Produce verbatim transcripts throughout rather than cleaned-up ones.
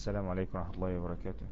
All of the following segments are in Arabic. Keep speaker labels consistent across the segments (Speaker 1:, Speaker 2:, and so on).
Speaker 1: السلام عليكم ورحمة الله وبركاته.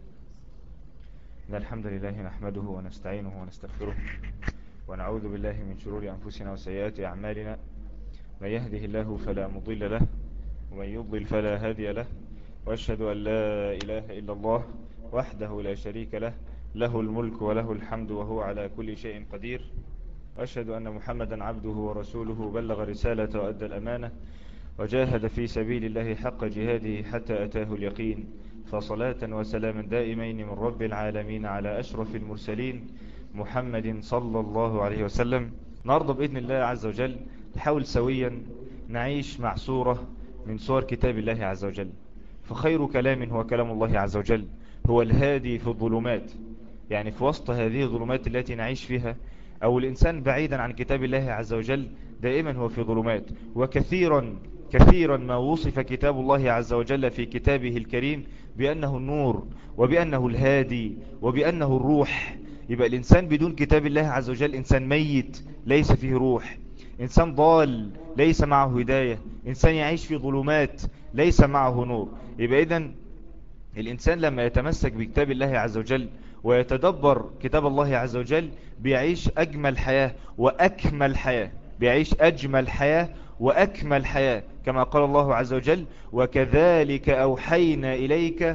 Speaker 1: إن الحمد لله نحمده ونستعينه ونستغفره ونعوذ بالله من شرور أنفسنا وسيئات أعمالنا. من يهده الله فلا مضل له ومن يضلل فلا هادي له، وأشهد أن لا إله إلا الله وحده لا شريك له، له الملك وله الحمد وهو على كل شيء قدير. وأشهد أن محمدا عبده ورسوله، بلغ رسالة وأدى الأمانة وجاهد في سبيل الله حق جهاده حتى أتاه اليقين. فصلاة وسلاما دائمين من رب العالمين على أشرف المرسلين محمد صلى الله عليه وسلم. النهارده بإذن الله عز وجل نحاول سويا نعيش مع سورة من سور كتاب الله عز وجل. فخير كلام هو كلام الله عز وجل، هو الهادي في الظلمات. يعني في وسط هذه الظلمات التي نعيش فيها، أو الإنسان بعيدا عن كتاب الله عز وجل دائما هو في ظلمات. وكثيرا كثيرا ما وصف كتاب الله عز وجل في كتابه الكريم بأنه النور وبأنه الهادي وبأنه الروح. يبقى الإنسان بدون كتاب الله عز وجل إنسان ميت ليس فيه روح، إنسان ضال ليس معه هداية، إنسان يعيش في ظلمات ليس معه نور. يبقى إذن الإنسان لما يتمسك بكتاب الله عز وجل ويتدبر كتاب الله عز وجل بيعيش أجمل حياة وأكمل حياة، بيعيش أجمل حياة وأكمل حياة، كما قال الله عز وجل: وكذلك أوحينا إليك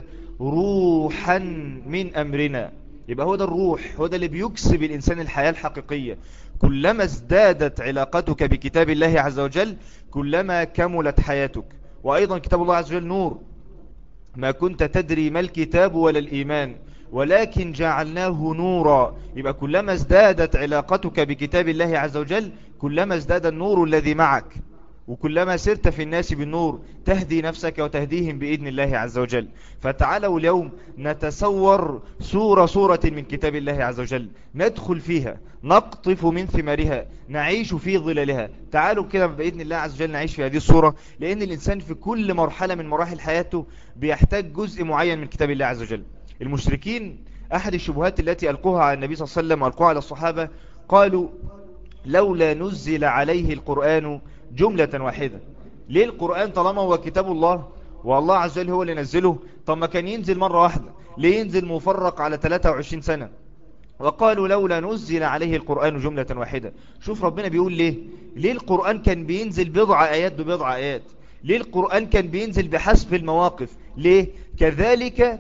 Speaker 1: روحا من أمرنا. يبقى هو ده الروح، هو ده اللي بيكسب الإنسان الحياة الحقيقية. كلما ازدادت علاقتك بكتاب الله عز وجل كلما كملت حياتك. وأيضا كتاب الله عز وجل نور، ما كنت تدري ما الكتاب ولا الإيمان ولكن جعلناه نورا. يبقى كلما ازدادت علاقتك بكتاب الله عز وجل كلما ازداد النور الذي معك، وكلما سرت في الناس بالنور تهدي نفسك وتهديهم بإذن الله عز وجل. فتعالوا اليوم نتصور سورة سورة من كتاب الله عز وجل، ندخل فيها، نقطف من ثمارها، نعيش في ظلالها. تعالوا كده بإذن الله عز وجل نعيش في هذه السورة، لأن الإنسان في كل مرحلة من مراحل حياته بيحتاج جزء معين من كتاب الله عز وجل. المشركين أحد الشبهات التي ألقوها على النبي صلى الله عليه وسلم وألقوها على الصحابة، قالوا: لولا نزل عليه القرآن جملة واحدة. ليه القرآن طالما هو كتاب الله والله عز وجل هو اللي نزله؟ طب ما كان ينزل مرة واحدة، ليه ينزل مفرق على ثلاثة وعشرين سنة؟ وقالوا لولا نزل عليه القرآن جملة واحدة. شوف ربنا بيقول ليه ليه القرآن كان بينزل بضع آيات ببضع آيات. ليه القرآن كان بينزل بحسب المواقف؟ ليه؟ كذلك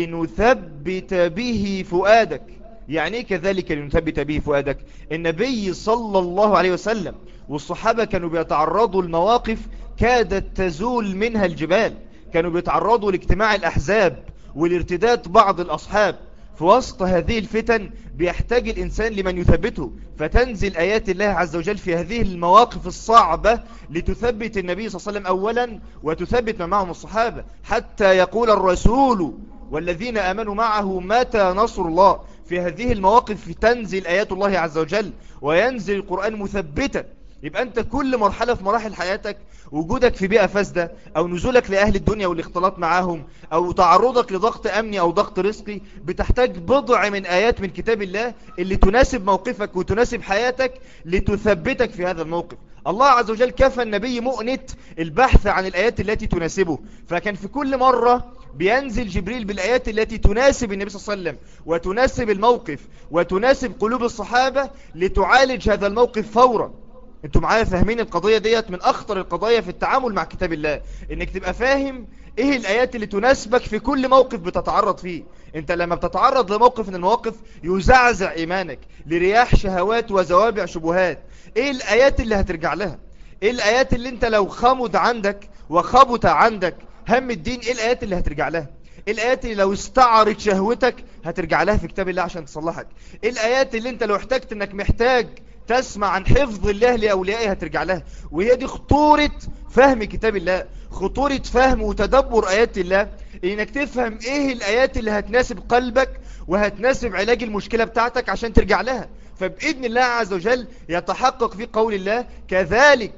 Speaker 1: لنثبت به فؤادك. يعني ايه كذلك لنثبت به فؤادك؟ النبي صلى الله عليه وسلم والصحابة كانوا بيتعرضوا لمواقف كادت تزول منها الجبال، كانوا بيتعرضوا لاجتماع الأحزاب والارتداد بعض الأصحاب. في وسط هذه الفتن بيحتاج الإنسان لمن يثبته، فتنزل آيات الله عز وجل في هذه المواقف الصعبة لتثبت النبي صلى الله عليه وسلم أولا، وتثبت من معهم الصحابة، حتى يقول الرسول والذين آمنوا معه متى نصر الله. في هذه المواقف تنزل آيات الله عز وجل وينزل القرآن مثبتا. يبقى أنت كل مرحلة في مراحل حياتك، وجودك في بيئة فاسدة، أو نزولك لأهل الدنيا والاختلاط معهم، أو تعرضك لضغط أمني أو ضغط رزقي، بتحتاج بضع من آيات من كتاب الله اللي تناسب موقفك وتناسب حياتك لتثبتك في هذا الموقف. الله عز وجل كفى النبي مؤنة البحث عن الآيات التي تناسبه، فكان في كل مرة بينزل جبريل بالآيات التي تناسب النبي صلى الله عليه وسلم وتناسب الموقف وتناسب قلوب الصحابة لتعالج هذا الموقف فورا. انتوا معايا فاهمين القضية ديت؟ من اخطر القضايا في التعامل مع كتاب الله انك تبقى فاهم ايه الايات اللي تناسبك في كل موقف بتتعرض فيه. انت لما بتتعرض لموقف من المواقف يزعزع ايمانك لرياح شهوات وزوابع شبهات، ايه الايات اللي هترجع لها؟ ايه الايات اللي انت لو خمد عندك وخبط عندك هم الدين، ايه الايات اللي هترجع لها؟ ايه الايات اللي لو استعرت شهوتك هترجع لها في كتاب الله عشان تصلحك؟ ايه الايات اللي انت لو احتجت انك محتاج تسمع عن حفظ الله لأوليائه هترجع لها؟ وهي دي خطورة فهم كتاب الله، خطورة فهم وتدبر آيات الله، انك تفهم ايه الآيات اللي هتناسب قلبك وهتناسب علاج المشكلة بتاعتك عشان ترجع لها. فبإذن الله عز وجل يتحقق في قول الله: كذلك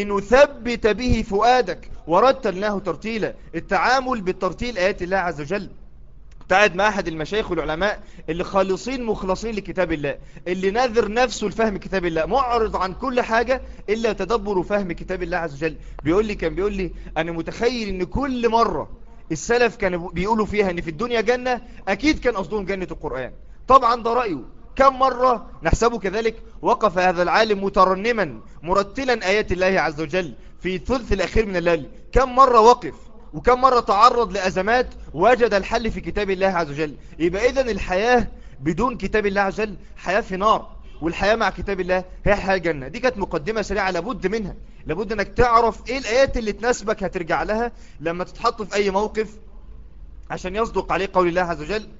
Speaker 1: لنثبت به فؤادك ورتلناه ترتيلا. التعامل بالترتيل آيات الله عز وجل. قاعد مع أحد المشايخ والعلماء اللي خالصين مخلصين لكتاب الله، اللي نذر نفسه لفهم كتاب الله، معرض عن كل حاجة إلا تدبر وفهم كتاب الله عز وجل. بيقول لي كان بيقول لي أنا متخيل إن كل مرة
Speaker 2: السلف كانوا بيقولوا فيها ان في الدنيا جنة، اكيد كان قصدهم جنة القرآن. طبعا ده رأيه. كم مرة نحسبه كذلك وقف هذا العالم مترنما مرتلا آيات الله عز وجل في ثلث الأخير من الليل؟ كم مرة وقف وكم مرة تعرض لأزمات وجد الحل في كتاب الله عز وجل؟ يبقى إذن الحياة بدون كتاب الله عز وجل حياة في نار، والحياة مع كتاب الله هي حياة جنة. دي كانت مقدمة سريعة لابد منها، لابد انك تعرف ايه الآيات اللي تناسبك هترجع لها لما تتحط في اي موقف عشان يصدق عليه قول الله عز وجل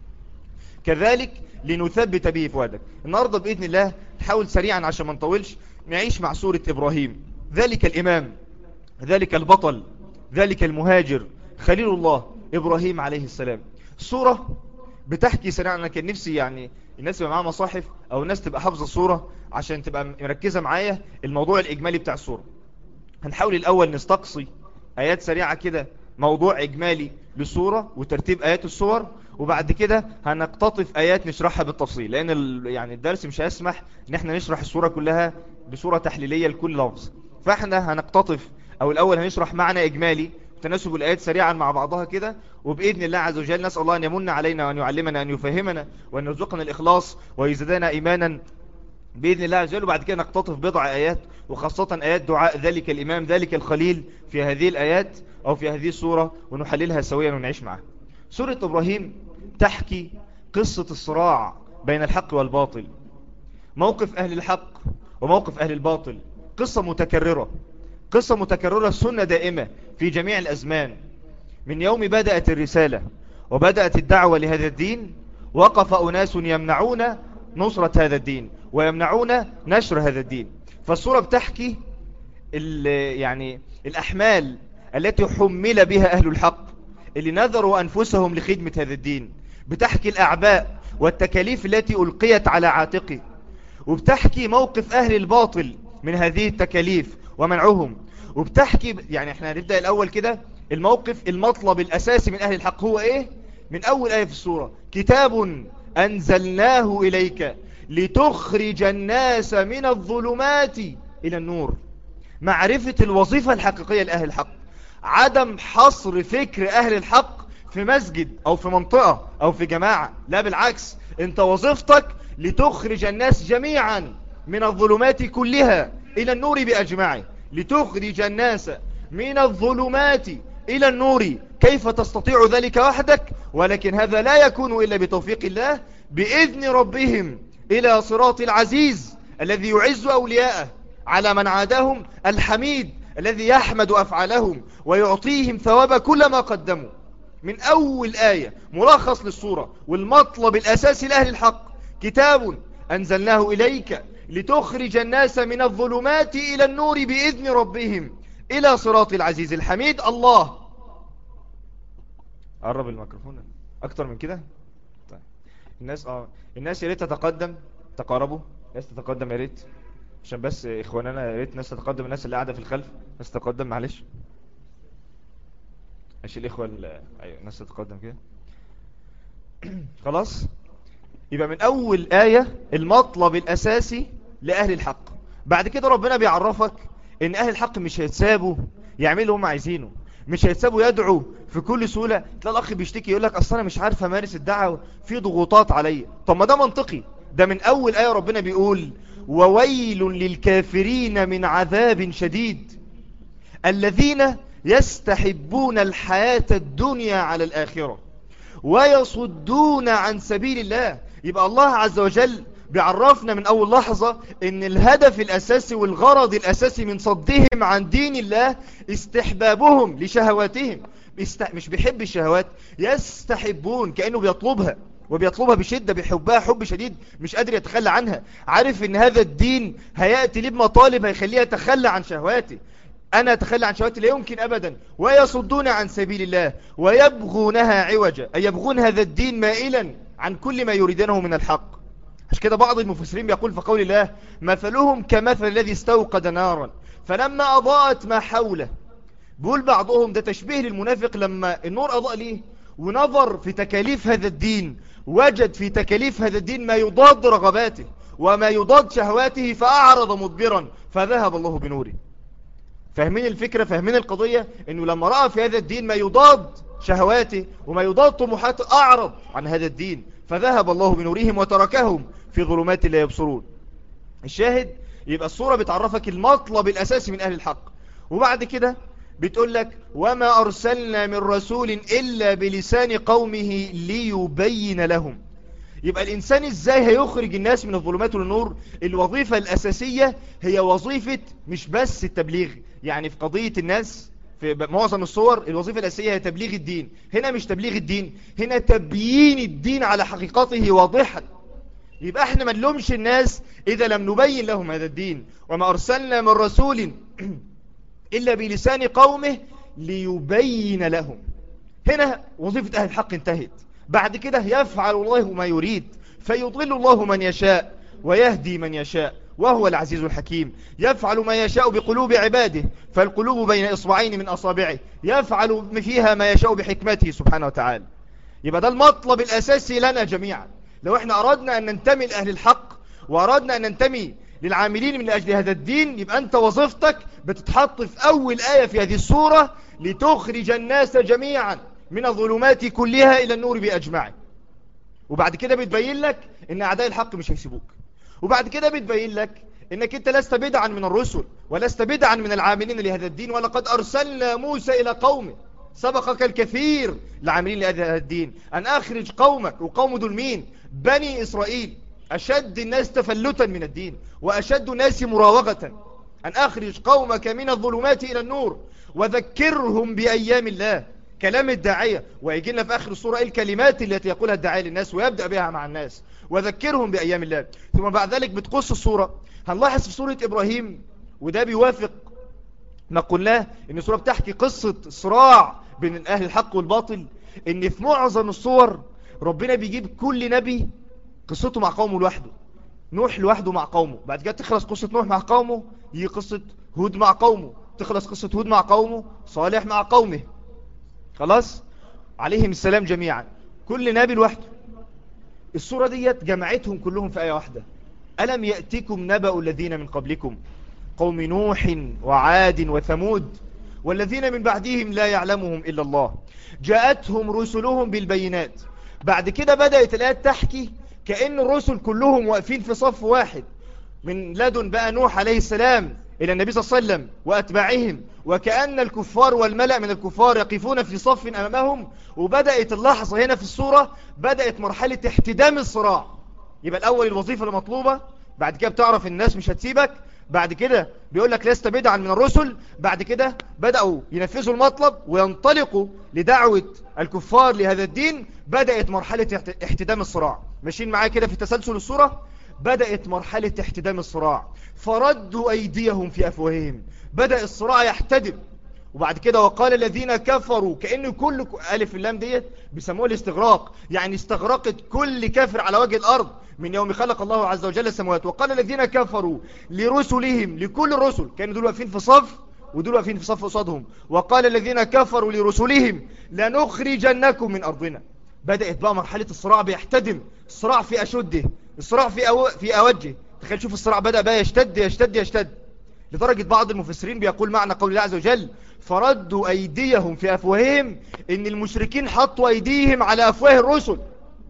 Speaker 2: كذلك لنثبت به فؤادك. النهاردة بإذن الله نحاول سريعا عشان ما نطولش نعيش مع سورة إبراهيم، ذلك الإمام، ذلك البطل، ذلك المهاجر، خليل الله إبراهيم عليه السلام. السورة بتحكي سريعا. أنا كان نفسي يعني الناس تبقى معاها مصاحف أو الناس تبقى حافظة السورة عشان تبقى مركزة معايا الموضوع الإجمالي بتاع السورة. هنحاول الأول نستقصي آيات سريعة كده، موضوع إجمالي للسورة وترتيب آيات السور، وبعد كده هنقتطف آيات نشرحها بالتفصيل، لأن ال... يعني الدرس مش هيسمح إن احنا نشرح السورة كلها بصورة تحليلية لكل لفظ. فاحنا هنقتطف، أو الأول هنشرح معنى إجمالي تناسب الآيات سريعا مع بعضها كده، وبإذن الله عز وجل نسأل الله أن يمن علينا وأن يعلمنا أن يفهمنا وأن يرزقنا الإخلاص ويزدنا إيمانا بإذن الله عز وجل. وبعد كده نقتطف بضع آيات، وخاصة آيات دعاء ذلك الإمام ذلك الخليل في هذه الآيات أو في هذه السورة، ونحللها سويا ونعيش معها. سورة إبراهيم تحكي قصة الصراع بين الحق والباطل، موقف أهل الحق وموقف أهل الباطل، قصة متكررة، قصة متكررة سنة دائمة في جميع الأزمان. من يوم بدأت الرسالة وبدأت الدعوة لهذا الدين وقف أناس يمنعون نصرة هذا الدين ويمنعون نشر هذا الدين. فالسورة بتحكي يعني الأحمال التي حمل بها أهل الحق اللي نذروا أنفسهم لخدمة هذا الدين، بتحكي الأعباء والتكاليف التي ألقيت على عاتقه، وبتحكي موقف أهل الباطل من هذه التكاليف ومنعهم، وبتحكي يعني احنا هنبدأ الأول كده الموقف المطلب الأساسي من أهل الحق هو إيه؟ من أول آية في السورة: كتاب أنزلناه إليك لتخرج الناس من الظلمات إلى النور. معرفة الوظيفة الحقيقية لأهل الحق، عدم حصر فكر أهل الحق في مسجد أو في منطقة أو في جماعة، لا بالعكس، انت وظيفتك لتخرج الناس جميعا من الظلمات كلها إلى النور بأجمعه. لتخرج الناس من الظلمات إلى النور. كيف تستطيع ذلك وحدك؟ ولكن هذا لا يكون إلا بتوفيق الله، بإذن ربهم إلى صراط العزيز الذي يعز أولياءه على من عادهم، الحميد الذي يحمد أفعالهم ويعطيهم ثواب كل ما قدموا. من أول آية ملخص للسورة والمطلب الأساسي لأهل الحق: كتاب أنزلناه إليك لتخرج الناس من الظلمات إلى النور بإذن ربهم إلى صراط العزيز الحميد. الله قرب الميكروفون أكتر من كده. طيب. الناس آه الناس يا ريت تتقدم، تقاربوا، الناس تتقدم يا ريت، عشان بس إخواننا يا ريت الناس تتقدم، الناس اللي قاعدة في الخلف الناس تتقدم، معلش ماشي الإخوة ال... أيوة الناس تتقدم كده. خلاص. يبقى من أول آية المطلب الأساسي لأهل الحق. بعد كده ربنا بيعرفك إن أهل الحق مش هيتسابوا يعملوا اللي هم عايزينه، مش هيتسابوا يدعوا في كل سهولة. تلاقي الأخ بيشتكي يقول لك أصل أنا مش عارف أمارس الدعوة، في ضغوطات عليا. طب ما ده منطقي، ده من أول آية ربنا بيقول: وويل للكافرين من عذاب شديد الذين يستحبون الحياة الدنيا على الآخرة ويصدون عن سبيل الله. يبقى الله عز وجل بيعرفنا من أول لحظة إن الهدف الأساسي والغرض الأساسي من صدهم عن دين الله استحبابهم لشهواتهم. مش بيحب الشهوات، يستحبون، كأنه بيطلبها وبيطلبها بشدة، بيحبها حب شديد، مش قادر يتخلى عنها. عارف إن هذا الدين هيأتي ليه بمطالب هيخليه يتخلى عن شهواته. أنا أتخلى عن شهواتي لا يمكن أبدا. ويصدون عن سبيل الله ويبغونها عوجا، أي يبغون هذا الدين مائلا عن كل ما يريدونه من الحق. عشان كده بعض المفسرين بيقول في قول الله: مثلهم كمثل الذي استوقد نارا فلما أضاءت ما حوله. بيقول بعضهم ده تشبيه للمنافق لما النور أضاء ليه ونظر في تكاليف هذا الدين، وجد في تكاليف هذا الدين ما يضاد رغباته وما يضاد شهواته فأعرض مدبرا فذهب الله بنوره. فاهمين الفكرة؟ فاهمين القضية؟ انه لما رأى في هذا الدين ما يضاد شهواته وما يضاد طموحاته أعرض عن هذا الدين، فذهب الله بنورهم وتركهم في ظلمات لا يبصرون. الشاهد يبقى الصورة بتعرفك المطلب الأساسي من أهل الحق، وبعد كده بتقول لك وما أرسلنا من رسول إلا بلسان قومه ليبين لهم. يبقى الإنسان إزاي هيخرج الناس من الظلمات للنور؟ الوظيفة الأساسية هي وظيفة مش بس التبليغ، يعني في قضية الناس في معظم الصور الوظيفة الأساسية هي تبليغ الدين. هنا مش تبليغ الدين، هنا تبيين الدين على حقيقته واضحا. يبقى احنا ما نلومش الناس إذا لم نبين لهم هذا الدين. وما أرسلنا من رسول إلا بلسان قومه ليبين لهم. هنا وظيفة أهل الحق انتهت. بعد كده يفعل الله ما يريد، فيضل الله من يشاء ويهدي من يشاء وهو العزيز الحكيم. يفعل ما يشاء بقلوب عباده، فالقلوب بين إصبعين من أصابعه، يفعل فيها ما يشاء بحكمته سبحانه وتعالى. يبقى ده المطلب الأساسي لنا جميعا. لو احنا أردنا أن ننتمي لأهل الحق وأردنا أن ننتمي للعاملين من أجل هذا الدين، يبقى أنت وظيفتك بتتحط في أول آية في هذه السورة لتخرج الناس جميعا من الظلمات كلها إلى النور بأجمعه. وبعد كده بتبين لك إن أعداء الحق مش هيسيبوك. وبعد كده بتبين لك إنك أنت لست بدعا من الرسل ولست بدعا من العاملين لهذا الدين، ولقد أرسلنا موسى إلى قومه سبقك الكثير العاملين لهذا الدين أن أخرج قومك. وقوم دول مين؟ بني إسرائيل، أشد الناس تفلتا من الدين وأشد الناس مراوغة. أن أخرج قومك من الظلمات إلى النور وذكرهم بأيام الله. كلام الداعية، ويجي لنا في آخر السورة الكلمات التي يقولها الداعية للناس ويبدأ بها مع الناس، وذكرهم بأيام الله. ثم بعد ذلك بتقص السورة. هنلاحظ في سورة إبراهيم، وده بيوافق ما قلناه إن السورة بتحكي قصة صراع بين أهل الحق والباطل، إن في معظم الصور ربنا بيجيب كل نبي قصته مع قومه لوحده. نوح لوحده مع قومه، بعد كده تخلص قصة نوح مع قومه، يجي قصة هود مع قومه، تخلص قصة هود مع قومه، صالح مع قومه، خلاص عليهم السلام جميعا، كل نبي لوحده. السورة ديت جمعتهم كلهم في آية واحدة. ألم يأتكم نبأ الذين من قبلكم قوم نوح وعاد وثمود والذين من بعدهم لا يعلمهم إلا الله جاءتهم رسلهم بالبينات. بعد كده بدأت الآيات تحكي كأن الرسل كلهم واقفين في صف واحد، من لدن بقى نوح عليه السلام إلى النبي صلى الله عليه وسلم وأتباعهم، وكأن الكفار والملأ من الكفار يقفون في صف أمامهم. وبدأت اللحظة هنا في السورة، بدأت مرحلة احتدام الصراع. يبقى الأول الوظيفة المطلوبة، بعد كده بتعرف الناس مش هتسيبك، بعد كده بيقول لك لست بدعا من الرسل، بعد كده بدأوا ينفذوا المطلب وينطلقوا لدعوة الكفار لهذا الدين. بدأت مرحلة احتدام الصراع. ماشيين معايا كده في تسلسل السورة؟ بدأت مرحلة احتدام الصراع، فردوا أيديهم في أفواههم، بدأ الصراع يحتدم. وبعد كده وقال الذين كفروا، كأن كل ألف اللام ديت بيسموه الاستغراق، يعني استغرقت كل كافر على وجه الأرض من يوم خلق الله عز وجل السماوات. وقال الذين كفروا لرسلهم، لكل الرسل، كانوا دول واقفين في صف ودول واقفين في صف قصادهم. وقال الذين كفروا لرسلهم لنخرجنكم من أرضنا. بدأت بقى مرحلة الصراع بيحتدم، الصراع في أشده، الصراع في أو... في أوجه. تخيل شوف الصراع بدأ بقى يشتد يشتد يشتد لدرجة بعض المفسرين بيقول معنى قول الله عز وجل فردوا أيديهم في أفواههم، إن المشركين حطوا أيديهم على أفواه الرسل.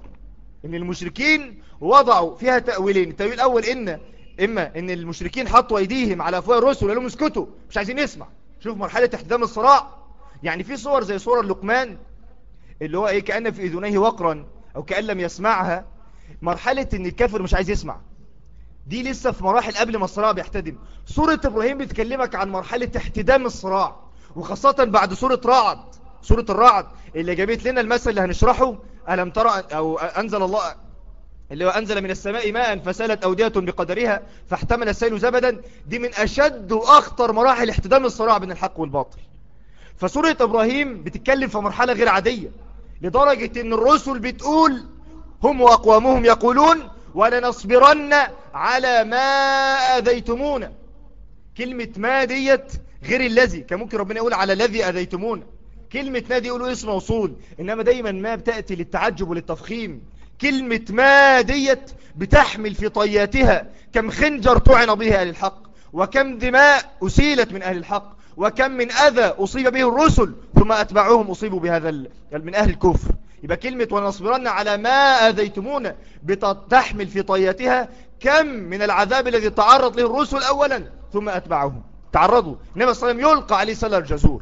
Speaker 2: إن المشركين وضعوا فيها تأويلين. التأويل الأول إن إما إن المشركين حطوا أيديهم على أفواه الرسل وقالوا اسكتوا مش عايزين نسمع. شوف مرحلة احتدام الصراع. يعني في صور زي صور اللقمان اللي هو إيه كأن في إذنيه وقرا أو كأن لم يسمعها. مرحلة إن الكافر مش عايز يسمع دي لسه في مراحل قبل ما الصراع بيحتدم. سورة إبراهيم بتكلمك عن مرحلة احتدام الصراع، وخاصة بعد سورة رعد، سورة الرعد اللي جابت لنا المثل اللي هنشرحه. ألم ترى أو أنزل الله اللي هو أنزل من السماء ماء فسالت أودية بقدرها فاحتمل السيل زبدا. دي من أشد وأخطر مراحل احتدام الصراع بين الحق والباطل. فسورة إبراهيم بتتكلم في مرحلة غير عادية، لدرجة إن الرسل بتقول هم وأقوامهم يقولون ولنصبرن على ما أذيتمونا. كلمة ما ديت غير الذي، كان ممكن ربنا يقول على الذي أذيتمونا. كلمة ما دي يقولوا اسم موصول، إنما دايما ما بتأتي للتعجب وللتفخيم. كلمة ما ديت بتحمل في طياتها كم خنجر طعن به أهل الحق، وكم دماء أسيلت من أهل الحق، وكم من أذى أصيب به الرسل ثم أتبعوهم أصيبوا بهذا ال... من أهل الكفر. يبقى كلمة ونصبرن على ما أذيتمونا بتحمل في طياتها كم من العذاب الذي تعرض له الرسل أولا ثم أتبعوهم تعرضوا. النبي صلى الله عليه وسلم يلقى عليه سلة الجزور.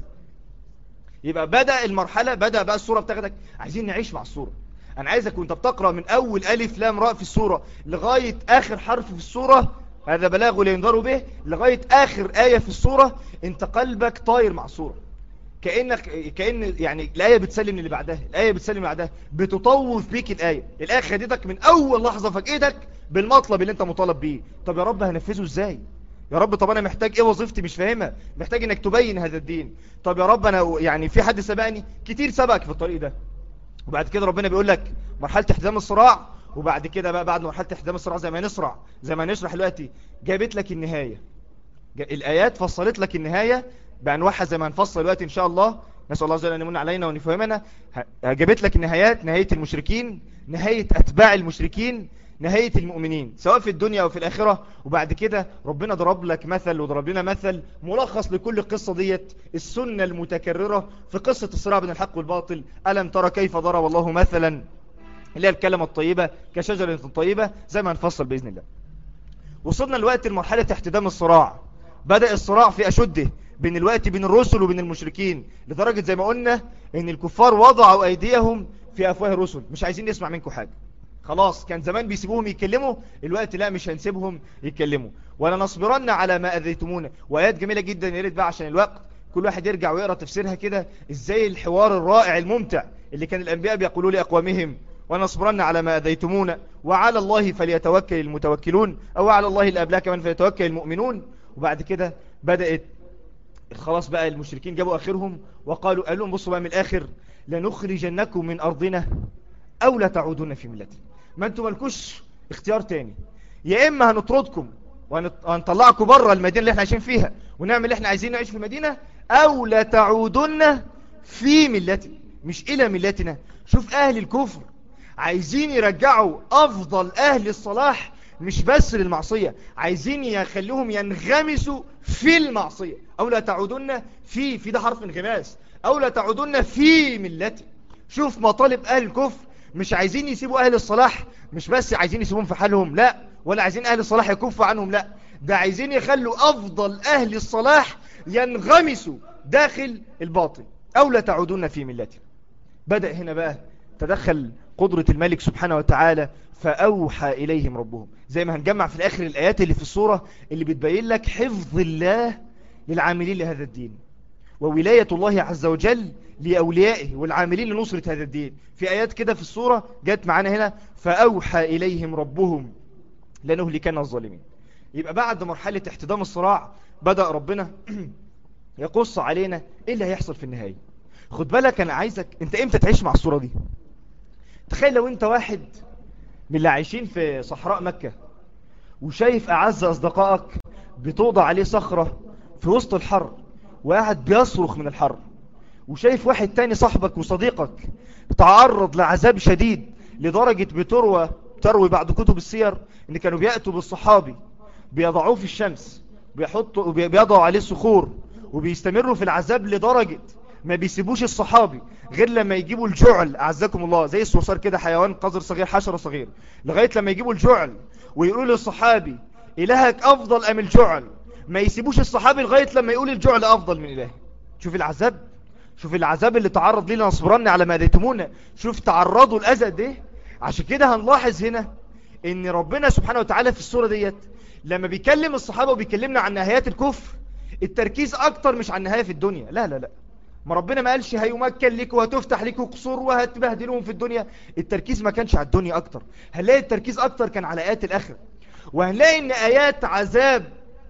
Speaker 2: يبقى بدأ المرحلة، بدأ بقى الصورة بتاخدك. عايزين نعيش مع الصورة. أنا عايزك وانت بتقرأ من أول ألف لام راء في السورة لغاية آخر حرف في السورة، هذا بلاغ لينذروا به، لغاية آخر آية في السورة انت قلبك طاير مع السورة. كأنك كأن يعني الآية بتسلم اللي بعدها، الآية بتسلم اللي بعدها، بتطوف بيك الآية. الآية خدتك من أول لحظة فاجئتك بالمطلب اللي انت مطالب بيه. طب يا رب هنفذه ازاي؟ يا رب طب انا محتاج ايه؟ وظيفتي مش فاهمها، محتاج انك تبين هذا الدين. طب يا رب انا يعني في حد سبقني؟ كتير سبقك في الطريق ده. وبعد كده ربنا بيقول لك مرحلة احتدام الصراع، وبعد كده بقى بعد مرحلة احتدام الصراع زي ما نسرع زي ما نشرح دلوقتي جابت لك النهاية. الآيات فصلت لك النهاية بأنواعها زي ما هنفصل دلوقتي إن شاء الله. نسأل الله عز وجل أن يمن علينا وأن يفهمنا. جابت لك النهايات، نهاية المشركين، نهاية أتباع المشركين، نهاية المؤمنين سواء في الدنيا أو في الآخرة. وبعد كده ربنا ضرب لك مثل وضرب لنا مثل ملخص لكل القصة ديت، السنة المتكررة في قصة الصراع بين الحق والباطل. ألم ترى كيف ضرب الله مثلا، اللي هي الكلمة الطيبة كشجرة طيبة، زي ما هنفصل بإذن الله. وصلنا الوقت لمرحلة احتدام الصراع. بدأ الصراع في أشده بين الوقت بين الرسل وبين المشركين، لدرجة زي ما قلنا ان الكفار وضعوا ايديهم في افواه الرسل، مش عايزين نسمع منكم حاجة. خلاص كان زمان بيسيبوهم يتكلموا، الوقت لا مش هنسيبهم يتكلموا. ولا نصبرن على ما اذيتمونا. وايات جميلة جدا، يا ريت بقى عشان الوقت كل واحد يرجع ويقرا تفسيرها كده، ازاي الحوار الرائع الممتع اللي كان الانبياء بيقولوا لاقوامهم ونصبرن على ما اذيتمونا وعلى الله فليتوكل المتوكلون، او على الله الابلاء كمان فليتوكل المؤمنون. وبعد كده بدأت خلاص بقى المشركين جابوا آخرهم وقالوا قال لهم بصوا بقى من الآخر لنخرجنكم من أرضنا أو لا تعودون في ملتنا. ما انتم مالكوش اختيار تاني، يا إما هنطردكم وهنطلعكم بره المدينة اللي احنا عايشين فيها ونعمل اللي احنا عايزين نعيش في المدينة، أو لا تعودون في ملتنا، مش إلى ملتنا. شوف أهل الكفر عايزين يرجعوا أفضل أهل الصلاح مش بس للمعصية، عايزين يخلوهم ينغمسوا في المعصية. أو لا تعودون في في ده حرف انغماس، أو لا تعودون في ملتي. شوف مطالب أهل الكفر، مش عايزين يسيبوا أهل الصلاح، مش بس عايزين يسيبوهم في حالهم لا، ولا عايزين أهل الصلاح يكفوا عنهم لا، ده عايزين يخلوا أفضل أهل الصلاح ينغمسوا داخل الباطل. أو لا تعودون في ملتي. بدأ هنا بقى تدخل قدرة الملك سبحانه وتعالى، فأوحى إليهم ربهم. زي ما هنجمع في الآخر الآيات اللي في الصورة اللي بتبين لك حفظ الله للعاملين لهذا الدين، وولاية الله عز وجل لأوليائه والعاملين لنصرة هذا الدين. في آيات كده في الصورة جت معانا هنا فأوحى إليهم ربهم لنهلكن الظالمين. يبقى بعد مرحلة احتدام الصراع بدأ ربنا يقص علينا إيه اللي هيحصل في النهاية. خد بالك أنا عايزك أنت إمتى تعيش مع الصورة دي. تخيل لو أنت واحد من اللي عايشين في صحراء مكة وشايف أعز أصدقائك بتوضع عليه صخرة في وسط الحر وقاعد بيصرخ من الحر، وشايف واحد تاني صاحبك وصديقك تعرض لعذاب شديد لدرجة بتروى تروي بعض كتب السير ان كانوا بيأتوا بالصحابي بيضعوه في الشمس بيحطوا بيضعوا عليه صخور وبيستمروا في العذاب لدرجة ما بيسيبوش الصحابي غير لما يجيبوا الجعل، أعزكم الله، زي الصرصار كده، حيوان قذر صغير، حشرة صغير، لغاية لما يجيبوا الجعل ويقولوا للصحابي إلهك أفضل أم الجعل، ما يسيبوش الصحابي لغاية لما يقول الجعل أفضل من إله. شوف العذاب، شوف العذاب اللي تعرض ليه لنصبرن على ما أذيتمونا، شوف تعرضوا الأذى ده. عشان كده هنلاحظ هنا ان ربنا سبحانه وتعالى في السورة ديت لما بيكلم الصحابة وبيكلمنا عن نهايات الكفر التركيز اكتر مش عن نهاية في الدنيا، لا لا لا، ما ربنا ما قالش هيمكن لك وهتفتح لك قصور وهتبهدلهم في الدنيا. التركيز ما كانش على الدنيا اكتر، هنلاقي التركيز اكتر كان على ايات الاخرة. وهنلاقي ان ايات عذاب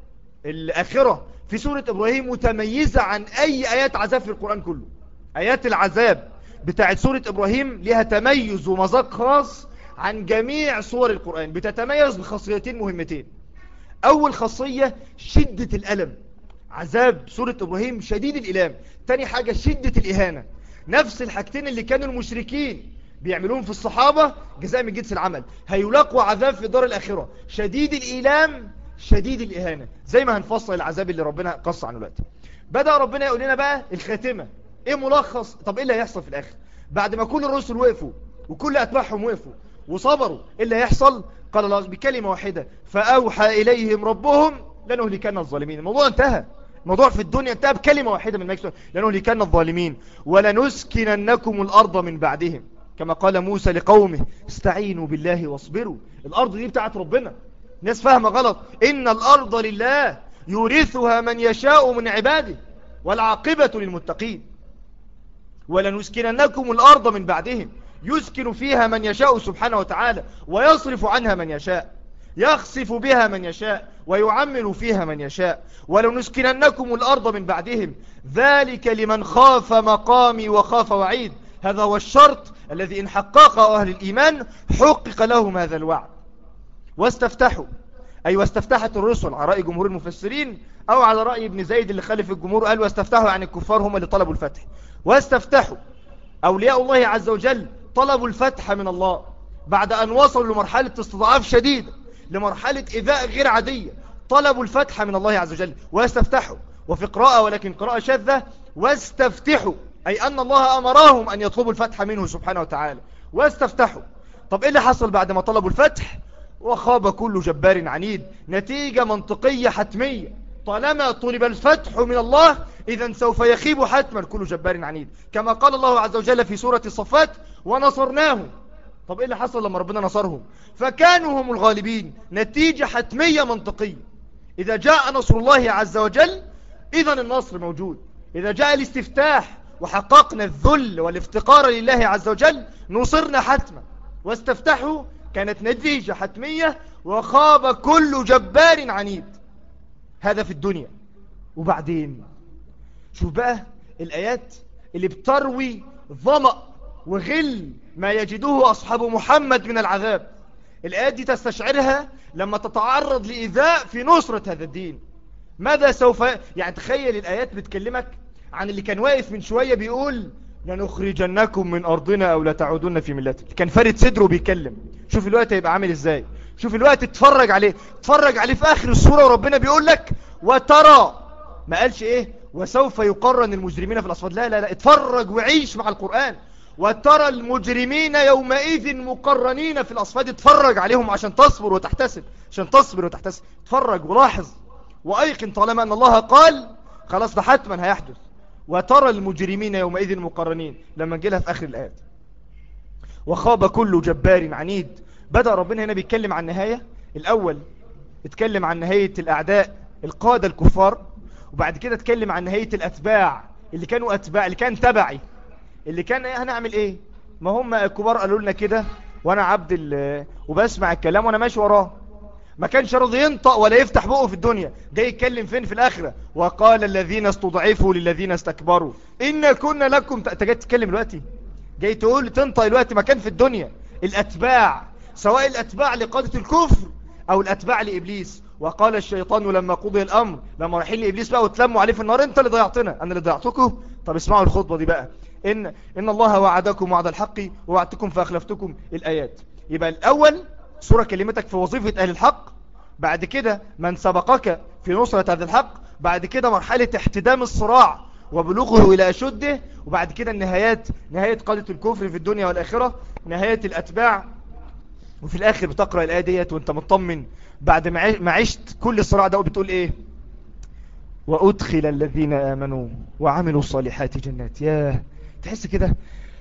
Speaker 2: الاخرة في سورة ابراهيم متميزة عن اي ايات عذاب في القرآن كله. ايات العذاب بتاعت سورة ابراهيم لها تميز ومذاق خاص عن جميع سور القرآن، بتتميز بخاصيتين مهمتين. اول خاصية شدة الالم، عذاب سورة ابراهيم شديد الالام. تاني حاجة شدة الاهانة، نفس الحاجتين اللي كانوا المشركين بيعملوهم في الصحابة جزاء من جنس العمل هيلاقوا عذاب في دار الاخرة، شديد الالام شديد الاهانة، زي ما هنفصل العذاب اللي ربنا قص عنه دلوقتي. بدأ ربنا يقول لنا بقى الخاتمة. ايه ملخص؟ طب ايه اللي هيحصل في الاخر بعد ما كل الرسل وقفوا وكل اتباعهم وقفوا وصبروا؟ ايه اللي هيحصل؟ قال الله بكلمة واحدة فأوحى إليهم ربهم لنهلكن الظالمين. الموضوع انتهى. الموضوع في الدنيا انتهى بكلمة واحدة من مكسور لنهلكن الظالمين ولنسكننكم الأرض من بعدهم كما قال موسى لقومه استعينوا بالله واصبروا. الأرض دي بتاعت ربنا. الناس فاهمة غلط. إن الأرض لله يورثها من يشاء من عباده والعاقبة للمتقين. ولنسكننكم الأرض من بعدهم يسكن فيها من يشاء سبحانه وتعالى ويصرف عنها من يشاء يخسف بها من يشاء ويعمل فيها من يشاء. ولنسكننكم الأرض من بعدهم ذلك لمن خاف مقامي وخاف وعيد. هذا هو الشرط الذي إن حققه أهل الإيمان حقق لهم هذا الوعد. واستفتحوا أي واستفتحت الرسل على رأي جمهور المفسرين أو على رأي ابن زيد اللي خالف الجمهور قال واستفتحوا عن الكفار هم اللي طلبوا الفتح. واستفتحوا أولياء الله عز وجل طلبوا الفتح من الله بعد أن وصلوا لمرحلة استضعاف شديدة لمرحلة إذاء غير عادية. طلبوا الفتح من الله عز وجل واستفتحوا. وفي قراءة ولكن قراءة شاذة واستفتحوا أي أن الله أمرهم أن يطلبوا الفتح منه سبحانه وتعالى واستفتحوا. طب إيه اللي حصل بعد ما طلبوا الفتح؟ وخاب كل جبار عنيد. نتيجة منطقية حتمية. طالما طلب الفتح من الله إذن سوف يخيب حتما كل جبار عنيد كما قال الله عز وجل في سورة الصفات ونصرناهم. طب إيه اللي حصل لما ربنا نصرهم؟ فكانوا هم الغالبين. نتيجة حتمية منطقية. إذا جاء نصر الله عز وجل إذن النصر موجود. إذا جاء الاستفتاح وحققنا الذل والافتقار لله عز وجل نصرنا حتما. واستفتحوا كانت نتيجة حتمية وخاب كل جبار عنيد. هذا في الدنيا. وبعدين شوف بقى الآيات اللي بتروي ظمأ وغل ما يجده أصحاب محمد من العذاب. الآيات دي تستشعرها لما تتعرض لإيذاء في نصرة هذا الدين. ماذا سوف يعني تخيل الآيات بتكلمك عن اللي كان واقف من شوية بيقول لنخرجنكم من أرضنا أو لا تعودون في ملتنا. كان فارد صدره بيكلم. شوف الوقت هيبقى عامل إزاي. شوف الوقت اتفرج عليه. اتفرج عليه في آخر السورة وربنا بيقول لك وترى. ما قالش إيه وسوف يقرن المجرمين في الأصفاد. لا لا لا اتفرج وعيش مع القرآن. وترى المجرمين يومئذ مقرنين في الأصفاد. اتفرج عليهم عشان تصبر وتحتسب. عشان تصبر وتحتسب. اتفرج ولاحظ وأيقن طالما أن الله قال خلاص ده حتما هيحدث. وترى المجرمين يومئذ مقرنين لما نجيلها في آخر الآيات. وخاب كل جبار عنيد. بدأ ربنا هنا بيتكلم عن النهاية. الأول اتكلم عن نهاية الأعداء القادة الكفار وبعد كده اتكلم عن نهاية الأتباع اللي كانوا أتباع اللي كان تبعي اللي كان هنعمل ايه. ما هم الكبار قالوا لنا كده وانا عبد وبسمع الكلام وانا ماشي وراه. ما كانش راضي ينطق ولا يفتح بقه في الدنيا. جاي يتكلم فين في الآخرة؟ وقال الذين استضعفوا للذين استكبروا إن كنا لكم. انت جاي تتكلم دلوقتي جاي تقول تنطق دلوقتي مكان في الدنيا. الأتباع سواء الأتباع لقادة الكفر أو الأتباع لإبليس. وقال الشيطان لما قضي الأمر لما رايحين لإبليس بقى وتلموا عليه في النار انت اللي ضيعتنا أنا اللي ضيعتكم. طب اسمعوا الخطبة دي بقى. إن, إن الله وعدكم وعد الحق ووعدتكم فأخلفتكم. الآيات. يبقى الأول سورة كلمتك في وظيفة أهل الحق. بعد كده من سبقك في نصرة هذا الحق. بعد كده مرحلة احتدام الصراع وبلوغه إلى أشده. وبعد كده النهايات نهاية قادة الكفر في الدنيا والآخرة. نهاية الأتباع. وفي الآخر بتقرأ الآية ديت وانت مطمن بعد ما عشت كل الصراع ده وبتقول إيه وأدخل الذين آمنوا وعملوا الصالحات جنات. ياه تحس كده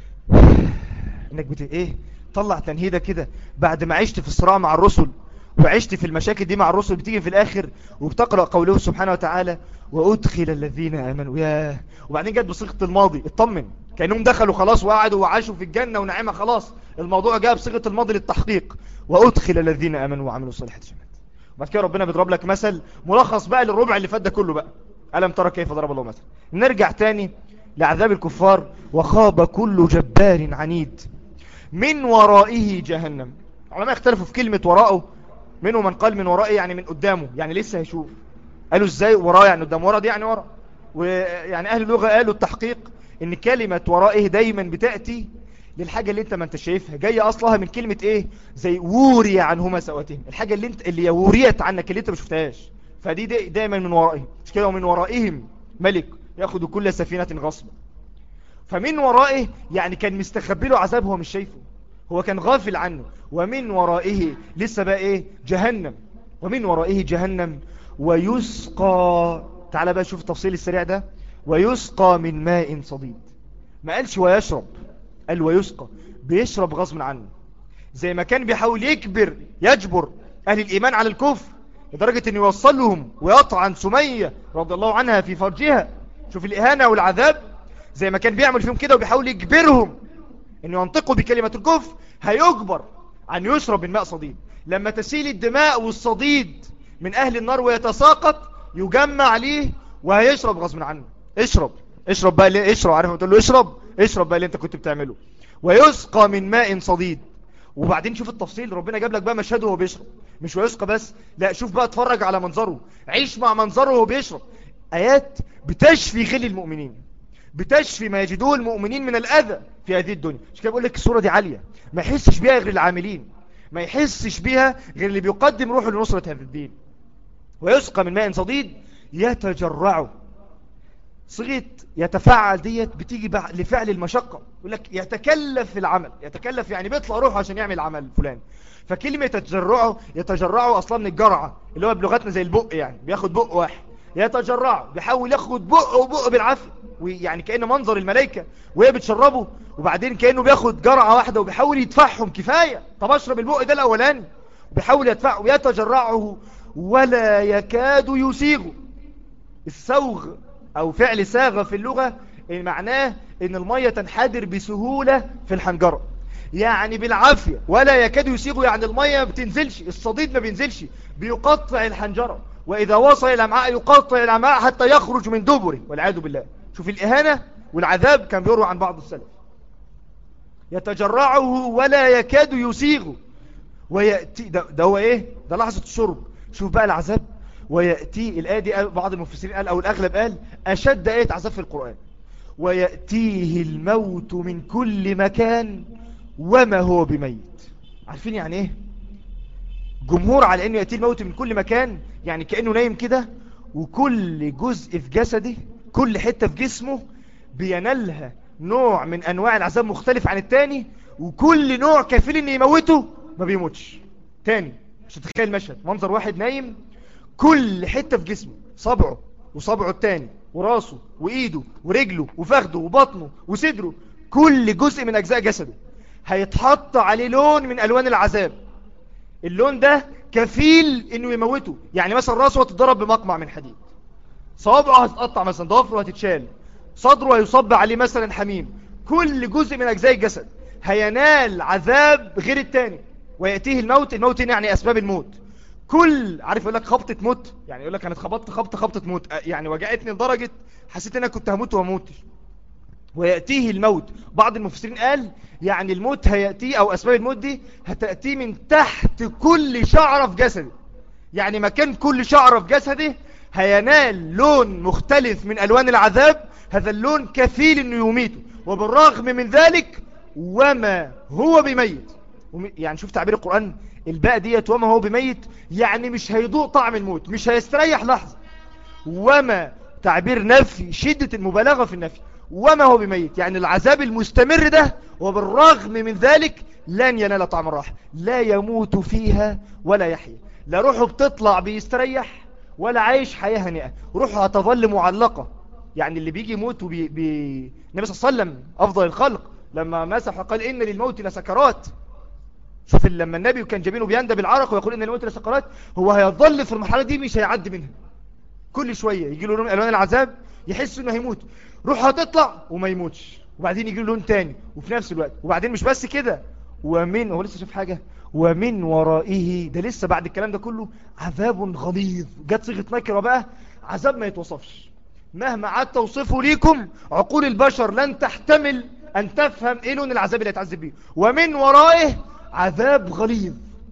Speaker 2: انك بت ايه طلع تنهيدة كده بعد ما عشت في الصراع مع الرسل وعشت في المشاكل دي مع الرسل. بتيجي في الآخر وبتقرأ قوله سبحانه وتعالى وأدخل الذين آمنوا. ياه وبعدين جت بصيغة الماضي. اطمن كأنهم دخلوا خلاص وقعدوا وعاشوا في الجنة ونعمة خلاص. الموضوع جاء بصيغة الماضي للتحقيق. وأدخل الذين آمنوا وعملوا الصالحات جنات. وبعد كده ربنا بيضرب لك مثل ملخص بقى للربع اللي فات ده كله بقى. ألم ترى كيف ضرب الله مثلا. نرجع تاني لعذاب الكفار. وخاب كل جبار عنيد من ورائه جهنم. علماء اختلفوا في كلمة وراءه. منهم من قال من ورائه يعني من قدامه يعني لسه هيشوف. قالوا ازاي وراء يعني قدام ورا دي يعني ورا. ويعني أهل اللغة قالوا التحقيق ان كلمة ورائه دايما بتأتي للحاجة اللي انت ما انت شايفها. جاية اصلها من كلمة ايه زي ووري عنهما سواتهم. الحاجة اللي انت اللي وريت عنك اللي انت ما شفتهاش. فدي دي دايما من ورائهم. مش كده ومن ورائهم ملك يأخذ كل سفينة غصبا. فمن ورائه يعني كان مستخبي له عذاب هو مش شايفه، هو كان غافل عنه. ومن ورائه لسه بقى ايه؟ جهنم. ومن ورائه جهنم ويسقى. تعال بقى شوف التفصيل السريع ده. ويسقى من ماء صديد. ما قالش ويشرب، قال ويسقى، بيشرب غصب عنه. زي ما كان بيحاول يكبر يجبر أهل الإيمان على الكفر لدرجة أن يوصلهم ويطعن سمية رضي الله عنها في فرجها. شوف الإهانة والعذاب. زي ما كان بيعمل فيهم كده وبيحاول يجبرهم أن ينطقوا بكلمة الكفر، هيجبر أن يشرب من ماء صديد. لما تسيل الدماء والصديد من أهل النار ويتساقط يجمع عليه وهيشرب غصب عنه. اشرب اشرب بقى ليه؟ اشرب. عارف تقول له اشرب اشرب بقى اللي انت كنت بتعمله. ويسقى من ماء صديد. وبعدين شوف التفصيل، ربنا جاب لك بقى مشهده وهو بيشرب، مش ويسقى بس، لا شوف بقى، اتفرج على منظره، عيش مع منظره وهو بيشرب. آيات بتشفي غل المؤمنين، بتشفي ما يجدوه المؤمنين من الأذى في هذه الدنيا. مش كده بقول لك الصورة دي عالية، ما يحسش بيها غير العاملين، ما يحسش بيها غير اللي بيقدم روحه لنصرة هذا الدين. ويسقى من ماء صديد يتجرعه. صيغة يتفعل ديت بتيجي لفعل المشقة، يقول لك يتكلف في العمل، يتكلف يعني بيطلع روحه عشان يعمل عمل فلان. فكلمة يتجرعه، يتجرعه أصلا من الجرعة اللي هو بلغتنا زي البق، يعني بياخد بق واحد يتجرعه، بيحاول ياخد بق وبق بالعافية، ويعني كأنه منظر الملائكة وهي بتشربه، وبعدين كأنه بياخد جرعة واحدة وبيحاول يدفعهم كفاية. طب اشرب البق ده الأولاني، بيحاول يدفعه. يتجرعه ولا يكاد يسيغه. السوغ أو فعل ساغ في اللغة معناه إن المية تنحدر بسهولة في الحنجرة، يعني بالعافية. ولا يكاد يسيغه يعني المية بتنزلش، الصديد ما بينزلش، بيقطع الحنجرة، وإذا وصل إلى الأمعاء يقطع الأمعاء حتى يخرج من دبره والعياذ بالله. شوف الإهانة والعذاب كان بيروى عن بعض السلف. يتجرعه ولا يكاد يسيغه ويأتي. ده, ده هو إيه؟ ده لحظة الشرب. شوف بقى العذاب. ويأتي، الآية دي بعض المفسرين قال أو الأغلب قال أشد آية عذاب في القرآن. ويأتيه الموت من كل مكان وما هو بميت. عارفين يعني إيه؟ جمهور على أنه يأتيه الموت من كل مكان، يعني كأنه نايم كده وكل جزء في جسده، كل حتة في جسمه بينالها نوع من أنواع العذاب مختلف عن التاني، وكل نوع كافل أن يموته ما بيموتش تاني. مش تتخيل المشهد، منظر واحد نايم كل حتة في جسمه، صبعه وصبعه التاني وراسه وإيده ورجله وفخده وبطنه وصدره، كل جزء من أجزاء جسده هيتحط عليه لون من ألوان العذاب. اللون ده كفيل إنه يموته. يعني مثلا راسه هتتضرب بمقمع من حديد، صوابعه هتتقطع مثلا، ضوافره هتتشال، صدره هيصب عليه مثلا حميم. كل جزء من أجزاء الجسد هينال عذاب غير التاني. ويأتيه الموت، الموت يعني أسباب الموت. كل عارف يقول لك خبطة موت، يعني يقول لك أنا اتخبطت خبطة خبطة موت، يعني وجعتني لدرجة حسيت إن أنا كنت هموت وموتش. ويأتيه الموت، بعض المفسرين قال يعني الموت هيأتيه أو أسباب الموت دي هتأتيه من تحت كل شعرة في جسده، يعني مكان كل شعرة في جسده هينال لون مختلف من ألوان العذاب. هذا اللون كفيل إنه يميته، وبالرغم من ذلك وما هو بميت. يعني شوف تعبير القرآن الباء ديت، وما هو بميت، يعني مش هيذوق طعم الموت، مش هيستريح لحظة. وما تعبير نفي، شدة المبالغة في النفي. وما هو بميت يعني العذاب المستمر ده، وبالرغم من ذلك لن ينال طعم الراحة، لا يموت فيها ولا يحيى. لا روحه بتطلع بيستريح ولا عايش حياة هنيئة، روحه هتظل معلقة. يعني اللي بيجي يموت وبي بي... النبي صلى الله عليه وسلم أفضل الخلق لما مسح قال إن للموت لسكرات. شوف لما النبي كان جبينه بيندى بالعرق ويقول إن الموت لسكرات، هو هيظل في المرحلة دي مش هيعدي منها. كل شوية يجي له لون ألوان العذاب يحس إنه هيموت، روحه هتطلع وما يموتش، وبعدين يجي له لون تاني وفي نفس الوقت. وبعدين مش بس كده، ومن هو لسه شوف حاجة، ومن ورائه، ده لسه بعد الكلام ده كله عذاب غليظ. جت صيغة نكرة بقى، عذاب ما يتوصفش. مهما عاد توصفه ليكم عقول البشر لن تحتمل أن تفهم إيه لون العذاب اللي يتعذب بيه. ومن ورائه عذاب غليظ.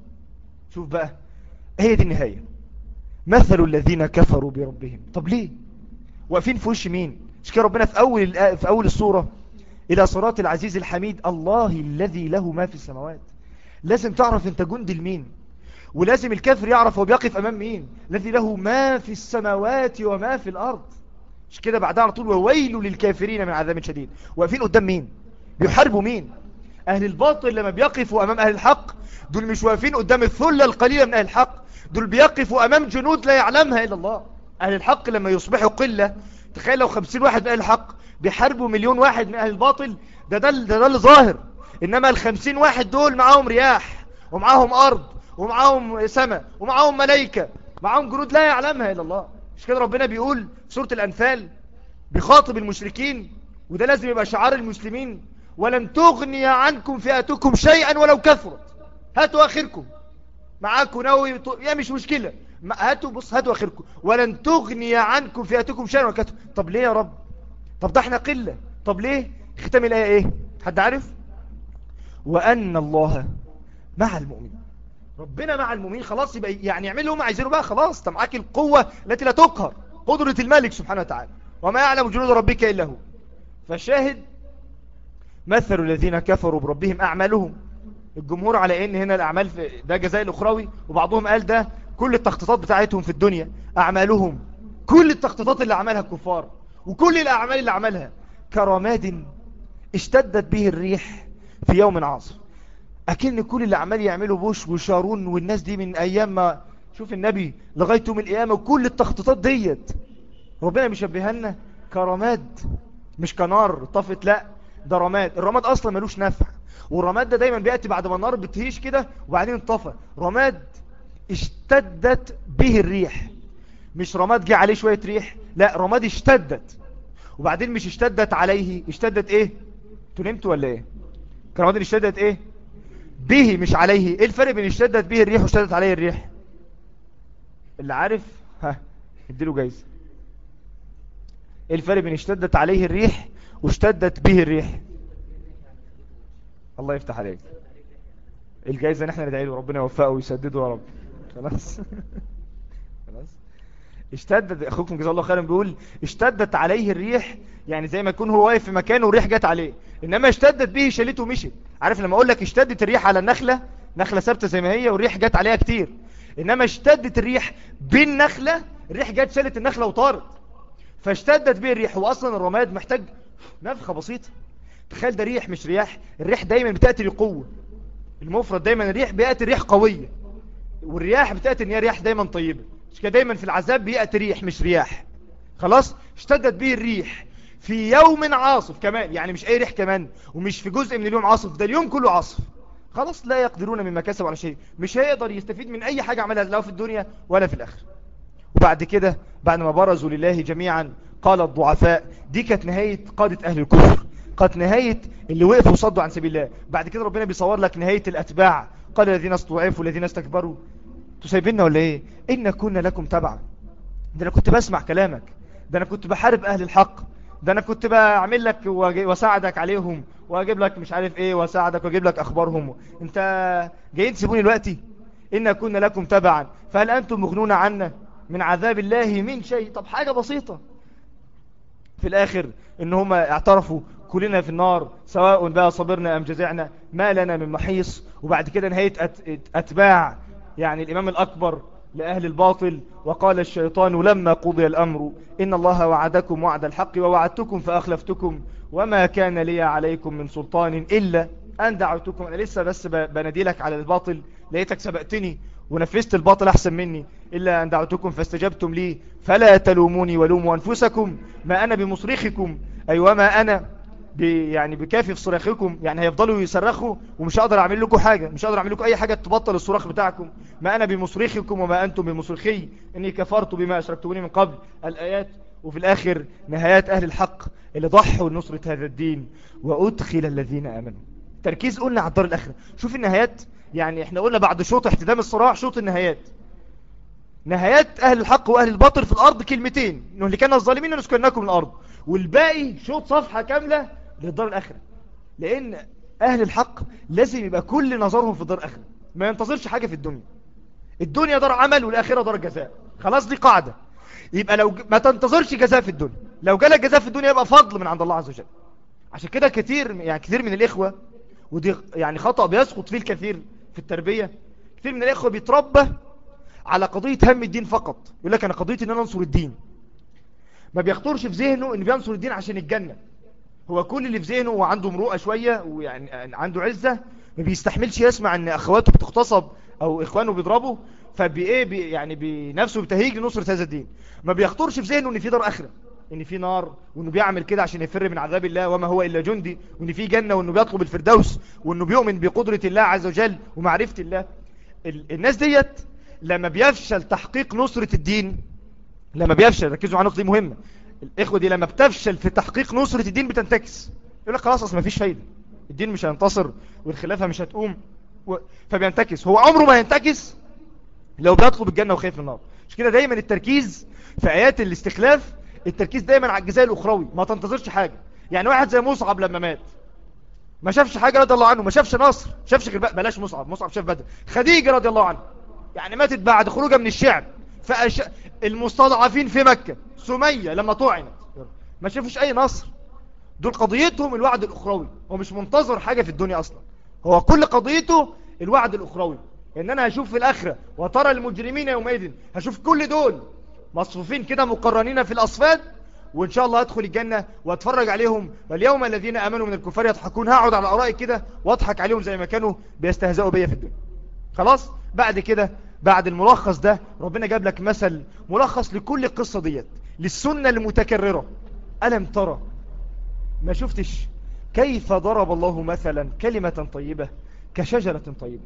Speaker 2: شوف بقى، هي دي النهاية. مثل الذين كفروا بربهم. طب ليه واقفين في وش مين؟ مش كده ربنا في أول في أول السورة إلى صراط العزيز الحميد الله الذي له ما في السماوات. لازم تعرف أنت جند لمين، ولازم الكافر يعرف هو بيقف أمام مين. الذي له ما في السماوات وما في الأرض. مش كده بعدها على طول وويل للكافرين من عذاب شديد. واقفين قدام مين؟ بيحاربوا مين؟ اهل الباطل لما بيقفوا امام اهل الحق دول مش واقفين قدام الثلة القليلة من اهل الحق، دول بيقفوا امام جنود لا يعلمها الا الله. اهل الحق لما يصبحوا قلة، تخيل لو خمسين واحد من اهل الحق بيحاربوا مليون واحد من اهل الباطل، ده ده ده, ده اللي ظاهر. انما الخمسين واحد دول معاهم رياح ومعاهم ارض ومعاهم سماء ومعاهم ملائكة، معاهم جنود لا يعلمها الا الله. مش كده ربنا بيقول في سورة الانفال بيخاطب المشركين، وده لازم يبقى شعار المسلمين: ولن تغني عنكم فئتكم شيئا ولو كثرت. هاتوا اخركم معاكم ناوي يا مش مشكلة، هاتوا بص هاتوا اخركم، ولن تغني عنكم فئتكم شيئا ولو كثرت. طب ليه يا رب؟ طب ده احنا قلة. طب ليه؟ ختام الآية ايه؟ حد عارف؟ وأن الله مع المؤمنين. ربنا مع المؤمنين، خلاص يبقى يعني يعمل لهم عايزينه بقى، خلاص انت معاك القوة التي لا تقهر، قدرة الملك سبحانه وتعالى، وما يعلم جنود ربك إلا هو. فالشاهد مثل الذين كفروا بربهم أعمالهم. الجمهور على ان هنا الأعمال في ده جزاء الأخروي، وبعضهم قال ده كل التخطيطات بتاعتهم في الدنيا. أعمالهم كل التخطيطات اللي عملها الكفار وكل الأعمال اللي عملها كرماد اشتدت به الريح في يوم عاصف. أكن كل اللي عمال يعملوا بوش وشارون والناس دي من أيام ما شوف النبي لغاية يوم القيامة، وكل التخطيطات ديت ربنا مشبهها لنا كرماد، مش كنار طفت، لا ده رماد. الرماد أصلا ملوش نفع، والرماد ده دايما بيأتي بعد ما النار بتهيش كده وبعدين انطفى. رماد اشتدت به الريح، مش رماد جه عليه شوية ريح، لا رماد اشتدت، وبعدين مش اشتدت عليه، اشتدت ايه؟ انتوا نمتوا ولا ايه؟ كرماد اشتدت ايه؟ به مش عليه. ايه الفرق بين اشتدت به الريح واشتدت عليه الريح؟ اللي عارف ها اديله جايزة. ايه الفرق بين اشتدت عليه الريح واشتدت به الريح؟ الله يفتح عليك. الجايزة نحن ندعي له ربنا يوفقه ويسدده يا رب. خلاص خلاص. اشتدت اخوكم جزاه الله خيرا بيقول اشتدت عليه الريح، يعني زي ما يكون هو واقف في مكانه والريح جت عليه. انما اشتدت به شالته ومشت. عارف لما اقول لك اشتدت الريح على النخلة، نخلة ثابته زي ما هي والريح جت عليها كتير، انما اشتدت الريح بالنخلة، الريح جت شالت النخلة وطارت. فاشتدت به الريح. واصلا الرماد محتاج نفخة بسيطة. تخيل ده ريح مش رياح. الريح دايما بتأتي لقوة، المفرد دايما الريح بيأتي ريح قوية، والرياح بتأتي ان هي رياح دايما طيبة. مش كده دايما في العذاب بيأتي ريح مش رياح. خلاص اشتدت به الريح في يوم عاصف كمان، يعني مش اي ريح كمان، ومش في جزء من اليوم عاصف، ده اليوم كله عاصف. خلاص لا يقدرون مما كسبوا على شيء، مش هيقدر يستفيد من اي حاجة عملها لا في الدنيا ولا في الاخره. وبعد كده بعد ما برزوا لله جميعا قال الضعفاء، دي كانت نهاية قادة اهل الكفر، كانت نهاية اللي وقفوا وصدوا عن سبيل الله. بعد كده ربنا بيصور لك نهاية الاتباع، قال الذين استضعفوا الذين استكبروا تسيبنا ولا ايه؟ إن كنا لكم تبعا. ده انا كنت بسمع كلامك، ده انا كنت بحارب اهل الحق، ده انا كنت بعمل لك واساعدك عليهم واجيب لك مش عارف ايه واساعدك واجيب لك اخبارهم، انت جايين تسيبوني دلوقتي؟ إن كنا لكم تبعا فهل انتم مغنون عنا من عذاب الله من شيء؟ طب حاجة بسيطة. في الاخر ان هم اعترفوا كلنا في النار سواء بقى صبرنا ام جزعنا ما لنا من محيص. وبعد كده نهاية اتباع يعني الامام الاكبر لأهل الباطل، وقال الشيطان لما قضي الأمر إن الله وعدكم وعد الحق ووعدتكم فأخلفتكم وما كان لي عليكم من سلطان إلا أن دعوتكم. أنا لسه بس بنديلك على الباطل، لقيتك سبقتني ونفذت الباطل أحسن مني، إلا أن دعوتكم فاستجبتم لي فلا تلوموني ولوموا أنفسكم ما أنا بمصرخكم، أي وما أنا يعني بكافي في صراخكم. يعني هيفضلوا يصرخوا ومش هقدر اعمل لكم حاجة، مش هقدر اعمل لكم اي حاجة تبطل الصراخ بتاعكم. ما انا بمصرخكم وما انتم بمصرخي اني كفرت بما اشركتوني من قبل الايات. وفي الاخر نهايات اهل الحق اللي ضحوا لنصرة هذا الدين. وادخل الذين امنوا. تركيز قلنا على الدار الاخرة. شوف النهايات، يعني احنا قلنا بعد شوط احتدام الصراع شوط النهايات. نهايات اهل الحق واهل الباطل في الارض كلمتين: انه اللي كان الظالمين نسكنكم الارض، والباقي شوط صفحة كاملة للدار الآخرة. لأن أهل الحق لازم يبقى كل نظرهم في الدار الآخرة، ما ينتظرش حاجة في الدنيا. الدنيا دار عمل والآخرة دار جزاء، خلاص دي قاعدة. يبقى لو ما تنتظرش جزاء في الدنيا، لو جالك جزاء في الدنيا يبقى فضل من عند الله عز وجل. عشان كده كتير يعني كثير من الإخوة، ودي يعني خطأ بيسقط فيه الكثير في التربية، كثير من الإخوة بيتربى على قضية هم الدين فقط. يقول لك أنا قضيتي إن أنا أنصر الدين، ما بيخطرش في ذهنه ان بينصر الدين عشان الجنة. هو كل اللي في ذهنه وعنده مروءة شوية ويعني عنده عزة، ما بيستحملش يسمع ان اخواته بتغتصب او اخوانه بيضربوا، فبايه بي يعني بنفسه بتهيج لنصرة هذا الدين. ما بيخطرش في ذهنه ان في دار اخرة، ان في نار، وانه بيعمل كده عشان يفر من عذاب الله وما هو الا جندي، وان في جنة، وانه بيطلب الفردوس، وانه بيؤمن بقدرة الله عز وجل ومعرفة الله. ال الناس ديت لما بيفشل تحقيق نصرة الدين، لما بيفشل، ركزوا على النقطة دي مهمة، الاخوة دي لما بتفشل في تحقيق نصرة الدين بتنتكس، يقول لك خلاص اصلا مفيش فايدة، الدين مش هينتصر والخلافة مش هتقوم و... فبينتكس. هو عمره ما هينتكس لو بيطلب الجنة وخايف من النار. مش كده دايما التركيز في آيات الاستخلاف، التركيز دايما على الجزاء الأخروي، ما تنتظرش حاجة. يعني واحد زي مصعب لما مات ما شافش حاجة رضي الله عنه، ما شافش نصر، شافش غير بلاش مصعب، مصعب شاف بدر. خديجة رضي الله عنها يعني ماتت بعد خروجها من الشعب. فأش... المستضعفين في مكة، سمية لما طعنت ما شافوش أي نصر. دول قضيتهم الوعد الأخروي، هو مش منتظر حاجة في الدنيا أصلا، هو كل قضيته الوعد الأخروي، إن أنا هشوف في الآخرة وترى المجرمين يومئذ، هشوف كل دول مصفوفين كده مقرنين في الأصفاد، وإن شاء الله هدخل الجنة واتفرج عليهم. واليوم الذين آمنوا من الكفار يضحكون، هقعد على أرائي كده واضحك عليهم زي ما كانوا بيستهزئوا بيا في الدنيا. خلاص بعد كده، بعد الملخص ده ربنا جاب لك مثل ملخص لكل القصة ديت، للسنة المتكررة. ألم ترى، ما شفتش كيف ضرب الله مثلا كلمة طيبة كشجرة طيبة.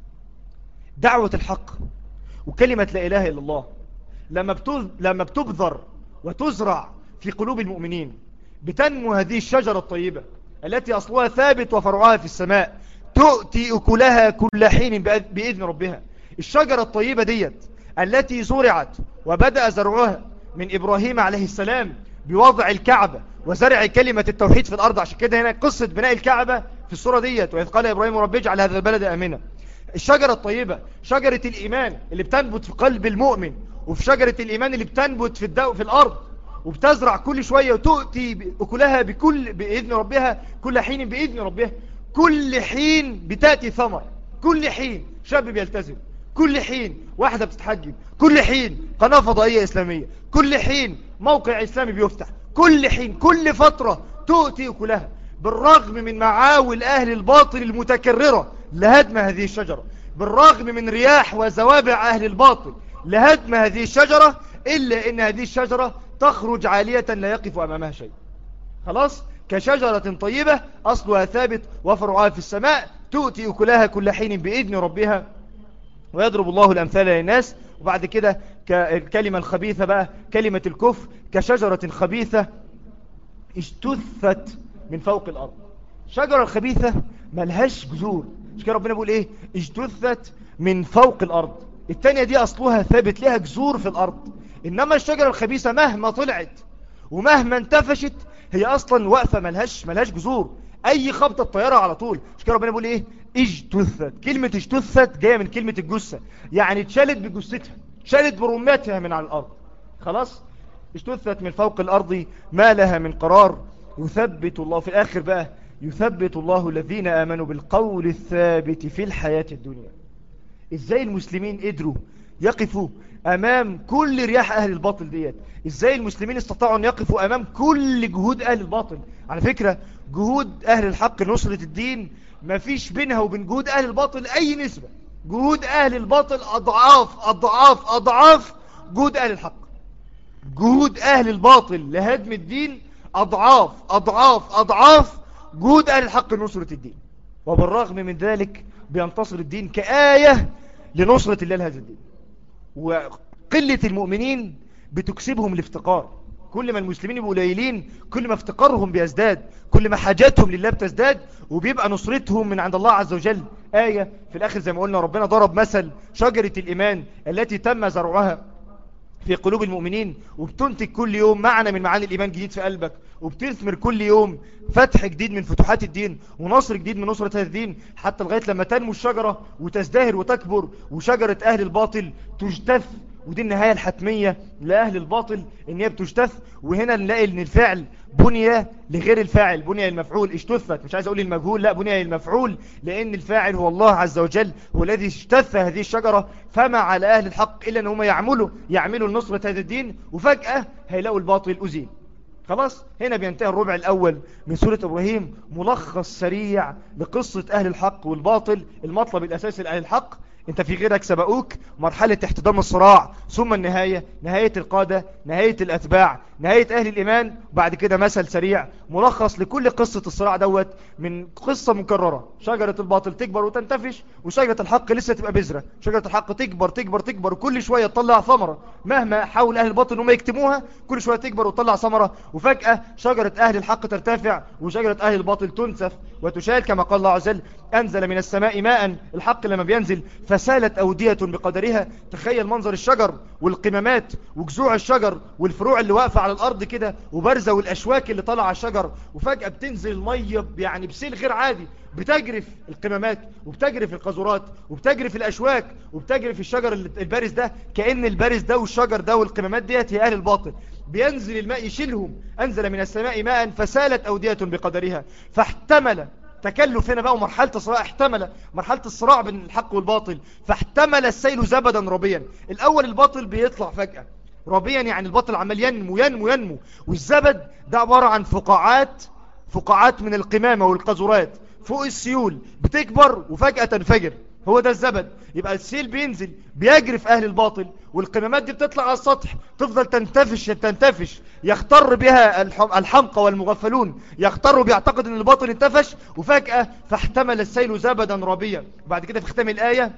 Speaker 2: دعوة الحق وكلمة لا إله إلا الله لما بتبذر وتزرع في قلوب المؤمنين بتنمو هذه الشجرة الطيبة التي أصلها ثابت وفرعها في السماء، تؤتي أكلها كل حين بإذن ربها. الشجرة الطيبة ديت التي زرعت وبدأ زرعها من إبراهيم عليه السلام بوضع الكعبة وزرع كلمة التوحيد في الأرض. عشان كده هنا قصة بناء الكعبة في السورة ديت، وإذ قال إبراهيم رب اجعل هذا البلد آمنا. الشجرة الطيبة شجرة الإيمان اللي بتنبت في قلب المؤمن، وفي شجرة الإيمان اللي بتنبت في الدو في الأرض وبتزرع كل شوية وتؤتي أكلها بكل بإذن ربها كل حين بإذن ربها. كل حين بتأتي ثمر، كل حين شاب بيلتزم، كل حين واحدة بتتحجب، كل حين قناة فضائية إسلامية، كل حين موقع إسلامي بيفتح، كل حين كل فترة تؤتي أكلها. بالرغم من معاول أهل الباطل المتكررة لهدم هذه الشجرة، بالرغم من رياح وزوابع أهل الباطل لهدم هذه الشجرة، إلا أن هذه الشجرة تخرج عالية لا يقف أمامها شيء. خلاص كشجرة طيبة أصلها ثابت وفرعها في السماء، تؤتي أكلها كل حين بإذن ربها ويضرب الله الأمثال للناس. وبعد كده الكلمة الخبيثة بقى كلمة الكفر، كشجرة خبيثة اجتثت من فوق الأرض. شجرة الخبيثة ملهاش جذور، مش كده ربنا بيقول ايه؟ اجتثت من فوق الأرض. التانية دي أصلها ثابت لها جذور في الأرض، إنما الشجرة الخبيثة مهما طلعت ومهما انتفشت هي أصلا واقفة ملهاش ملهاش جذور، أي خبطة الطيارة على طول. مش كده ربنا بيقول ايه؟ اجتثت. كلمة اجتثت جاية من كلمة الجثة، يعني اتشالت بجثتها، اتشالت برمتها من على الأرض. خلاص اجتثت من فوق الأرض ما لها من قرار. يثبت الله في الآخر بقى، يثبت الله الذين آمنوا بالقول الثابت في الحياة الدنيا. ازاي المسلمين قدروا يقفوا امام كل رياح اهل الباطل ديت؟ ازاي المسلمين استطاعوا ان يقفوا امام كل جهود اهل الباطل؟ على فكرة جهود اهل الحق نصرة الدين ما فيش بينها وبين جهود اهل الباطل اي نسبة. جهود اهل الباطل اضعاف اضعاف اضعاف جهود اهل الحق. جهود اهل الباطل لهدم الدين اضعاف اضعاف اضعاف جهود اهل الحق نصرة الدين. وبالرغم من ذلك بينتصر الدين كآية لنصرة الله لهذا الدين. وقلة المؤمنين بتكسبهم الافتقار. كل ما المسلمين يبقوا قليلين كل ما افتقارهم بيزداد، كل ما حاجاتهم لله بتزداد، وبيبقى نصرتهم من عند الله عز وجل آية. في الآخر زي ما قلنا ربنا ضرب مثل شجرة الإيمان التي تم زرعها في قلوب المؤمنين، وبتنتج كل يوم معنى من معاني الإيمان جديد في قلبك، وبتثمر كل يوم فتح جديد من فتوحات الدين ونصر جديد من نصرة هذا الدين، حتى لغاية لما تنمو الشجرة وتزدهر وتكبر وشجرة أهل الباطل تجتث. ودي النهاية الحتمية لأهل الباطل، إن هي بتجتث. وهنا نلاقي إن الفعل بني لغير الفاعل، بني للمفعول، اجتثت، مش عايز اقول المجهول، لا بني للمفعول، لان الفاعل هو الله عز وجل، هو الذي اجتث هذه الشجرة. فما على اهل الحق الا ان هم يعملوا يعملوا لنصرة هذا الدين، وفجأة هيلاقوا الباطل أزيل. خلاص هنا بينتهي الربع الأول من سورة إبراهيم، ملخص سريع لقصة أهل الحق والباطل. المطلب الأساسي لأهل الحق، انت في غيرك سبقوك، مرحلة احتضام الصراع، ثم النهاية، نهاية القادة، نهاية الأتباع، نهاية أهل الإيمان، بعد كده مثل سريع ملخص لكل قصة الصراع دوت من قصة مكررة. شجرة الباطل تكبر وتنتفش، وشجرة الحق لسه تبقى بذرة. شجرة الحق تكبر تكبر تكبر، وكل شوية تطلع ثمرة، مهما حاول أهل الباطل هم يكتموها كل شوية تكبر وتطلع ثمرة، وفجأة شجرة أهل الحق ترتفع وشجرة أهل الباطل تنسف وتشال، كما قال الله عز وجل: أنزل من السماء ماء. الحق لما بينزل فسالت أودية بقدرها. تخيل منظر الشجر والقمامات وجذوع الشجر والفروع اللي واقفة على الأرض كده وبرزة، والأشواك اللي طالعة على الشجر، وفجأة بتنزل المية يعني بسيل غير عادي، بتجرف القمامات وبتجرف القاذورات وبتجرف الأشواك وبتجرف الشجر البارز ده، كأن البارز ده والشجر ده والقمامات ديت هي أهل الباطل. بينزل الماء يشيلهم. أنزل من السماء ماء فسالت أودية بقدرها فاحتمل. تكلف هنا بقى ومرحلة الصراع، احتمل مرحلة الصراع بين الحق والباطل، فاحتمل السيل زبدا ربيا. الأول الباطل بيطلع فجأة ربيا، يعني الباطل عمال ينمو ينمو ينمو، والزبد ده عبارة عن فقاعات فقاعات من القمامة والقاذورات فوق السيول بتكبر وفجأة تنفجر، هو ده الزبد. يبقى السيل بينزل بيجرف أهل الباطل، والقمامات دي بتطلع على السطح تفضل تنتفش تنتفش، يختر بها الحمقى والمغفلون، يختروا بيعتقد ان الباطل انتفش، وفجأة فاحتمل السيل زبدا ربيا. وبعد كده في ختام الآية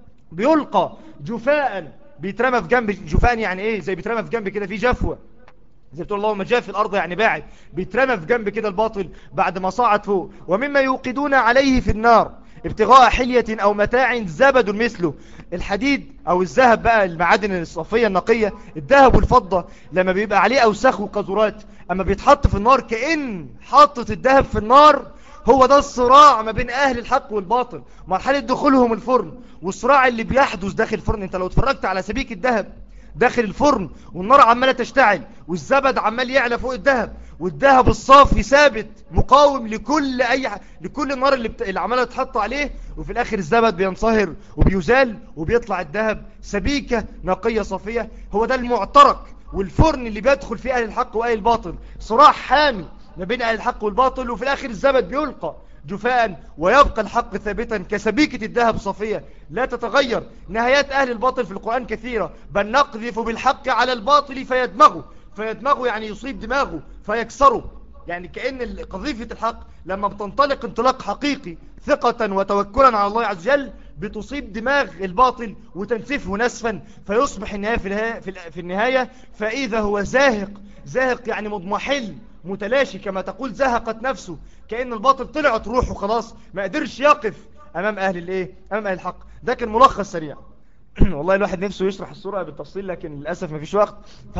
Speaker 2: بيلقى جفاء، بيترمى في جنب. جفاء يعني ايه؟ زي بيترمى في جنب كده في جفوة، زي بتقول اللهم جاء في الأرض يعني باعد، بيترمى في جنب كده الباطل بعد ما صعد فوق. ومما يوقدون عليه في النار ابتغاء حلية أو متاع زبد مثله. الحديد أو الذهب بقى، المعادن الصافية النقية، الذهب والفضة، لما بيبقى عليه أوساخ وقذورات، أما بيتحط في النار كأن حطت الذهب في النار. هو ده الصراع ما بين أهل الحق والباطل، مرحلة دخولهم الفرن، والصراع اللي بيحدث داخل الفرن. انت لو اتفرجت على سبيك الذهب داخل الفرن والنار عمالة تشتعل والزبد عمال يعلى فوق الذهب، والذهب الصافي ثابت مقاوم لكل اي ح... لكل النار اللي, بت... اللي عمالة تحط عليه، وفي الاخر الزبد بينصهر وبيزال وبيطلع الذهب سبيكة نقية صافية. هو ده المعترك والفرن اللي بيدخل فيه اهل الحق واهل الباطل، صراع حامي ما بين اهل الحق والباطل، وفي الاخر الزبد بيلقى جفاء ويبقى الحق ثابتا كسبيكة الذهب صافية لا تتغير. نهايات أهل الباطل في القرآن كثيرة، بل نقذف بالحق على الباطل فيدمغه. فيدمغه يعني يصيب دماغه فيكسره، يعني كأن قذيفة الحق لما بتنطلق انطلاق حقيقي ثقة وتوكلا على الله عز وجل بتصيب دماغ الباطل وتنسفه نسفا، فيصبح النهاية في النهاية, في النهاية فإذا هو زاهق. زاهق يعني مضمحل متلاشي، كما تقول زهقت نفسه، كأن الباطل طلعت روحه خلاص ما قدرش يقف أمام أهل الإيه؟ أمام أهل الحق. ده كان ملخص سريع. والله الواحد نفسه يشرح السورة بالتفصيل لكن للأسف ما فيش وقت،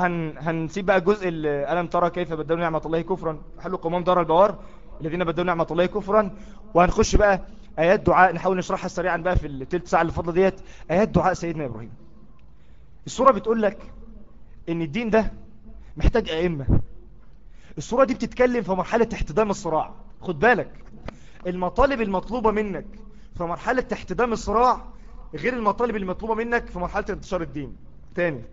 Speaker 2: فهنسيب بقى الجزء ألم ترى كيف بدلوا نعمة الله كفرا حلوا قومهم دار البوار الذين بدلوا نعمة الله كفرا. وهنخش بقى آيات دعاء نحاول نشرحها سريعا بقى في الثلث ساعة اللي فاضله ديت. آيات دعاء سيدنا إبراهيم. السورة بتقول لك إن الدين ده محتاج أئمة. السورة دي بتتكلم في مرحلة احتدام الصراع. خد بالك المطالب المطلوبة منك في مرحلة احتدام الصراع غير المطالب المطلوبة منك في مرحلة انتشار الدين. تاني،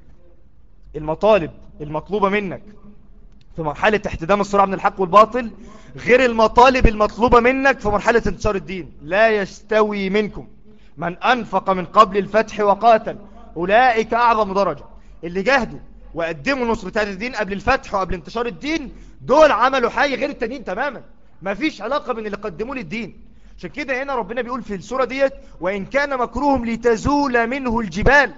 Speaker 2: المطالب المطلوبة منك في مرحلة احتدام الصراع من الحق والباطل غير المطالب المطلوبة منك في مرحلة انتشار الدين. لا يستوي منكم من أنفق من قبل الفتح وقاتل أولئك أعظم درجة. اللي جاهدوا وقدموا نصرة هذا الدين قبل الفتح وقبل انتشار الدين دول عملوا حاجة غير التانيين تماما، ما فيش علاقة بين اللي قدموه للدين. عشان كده هنا ربنا بيقول في السورة ديت وإن كان مكروهم لتزول منه الجبال.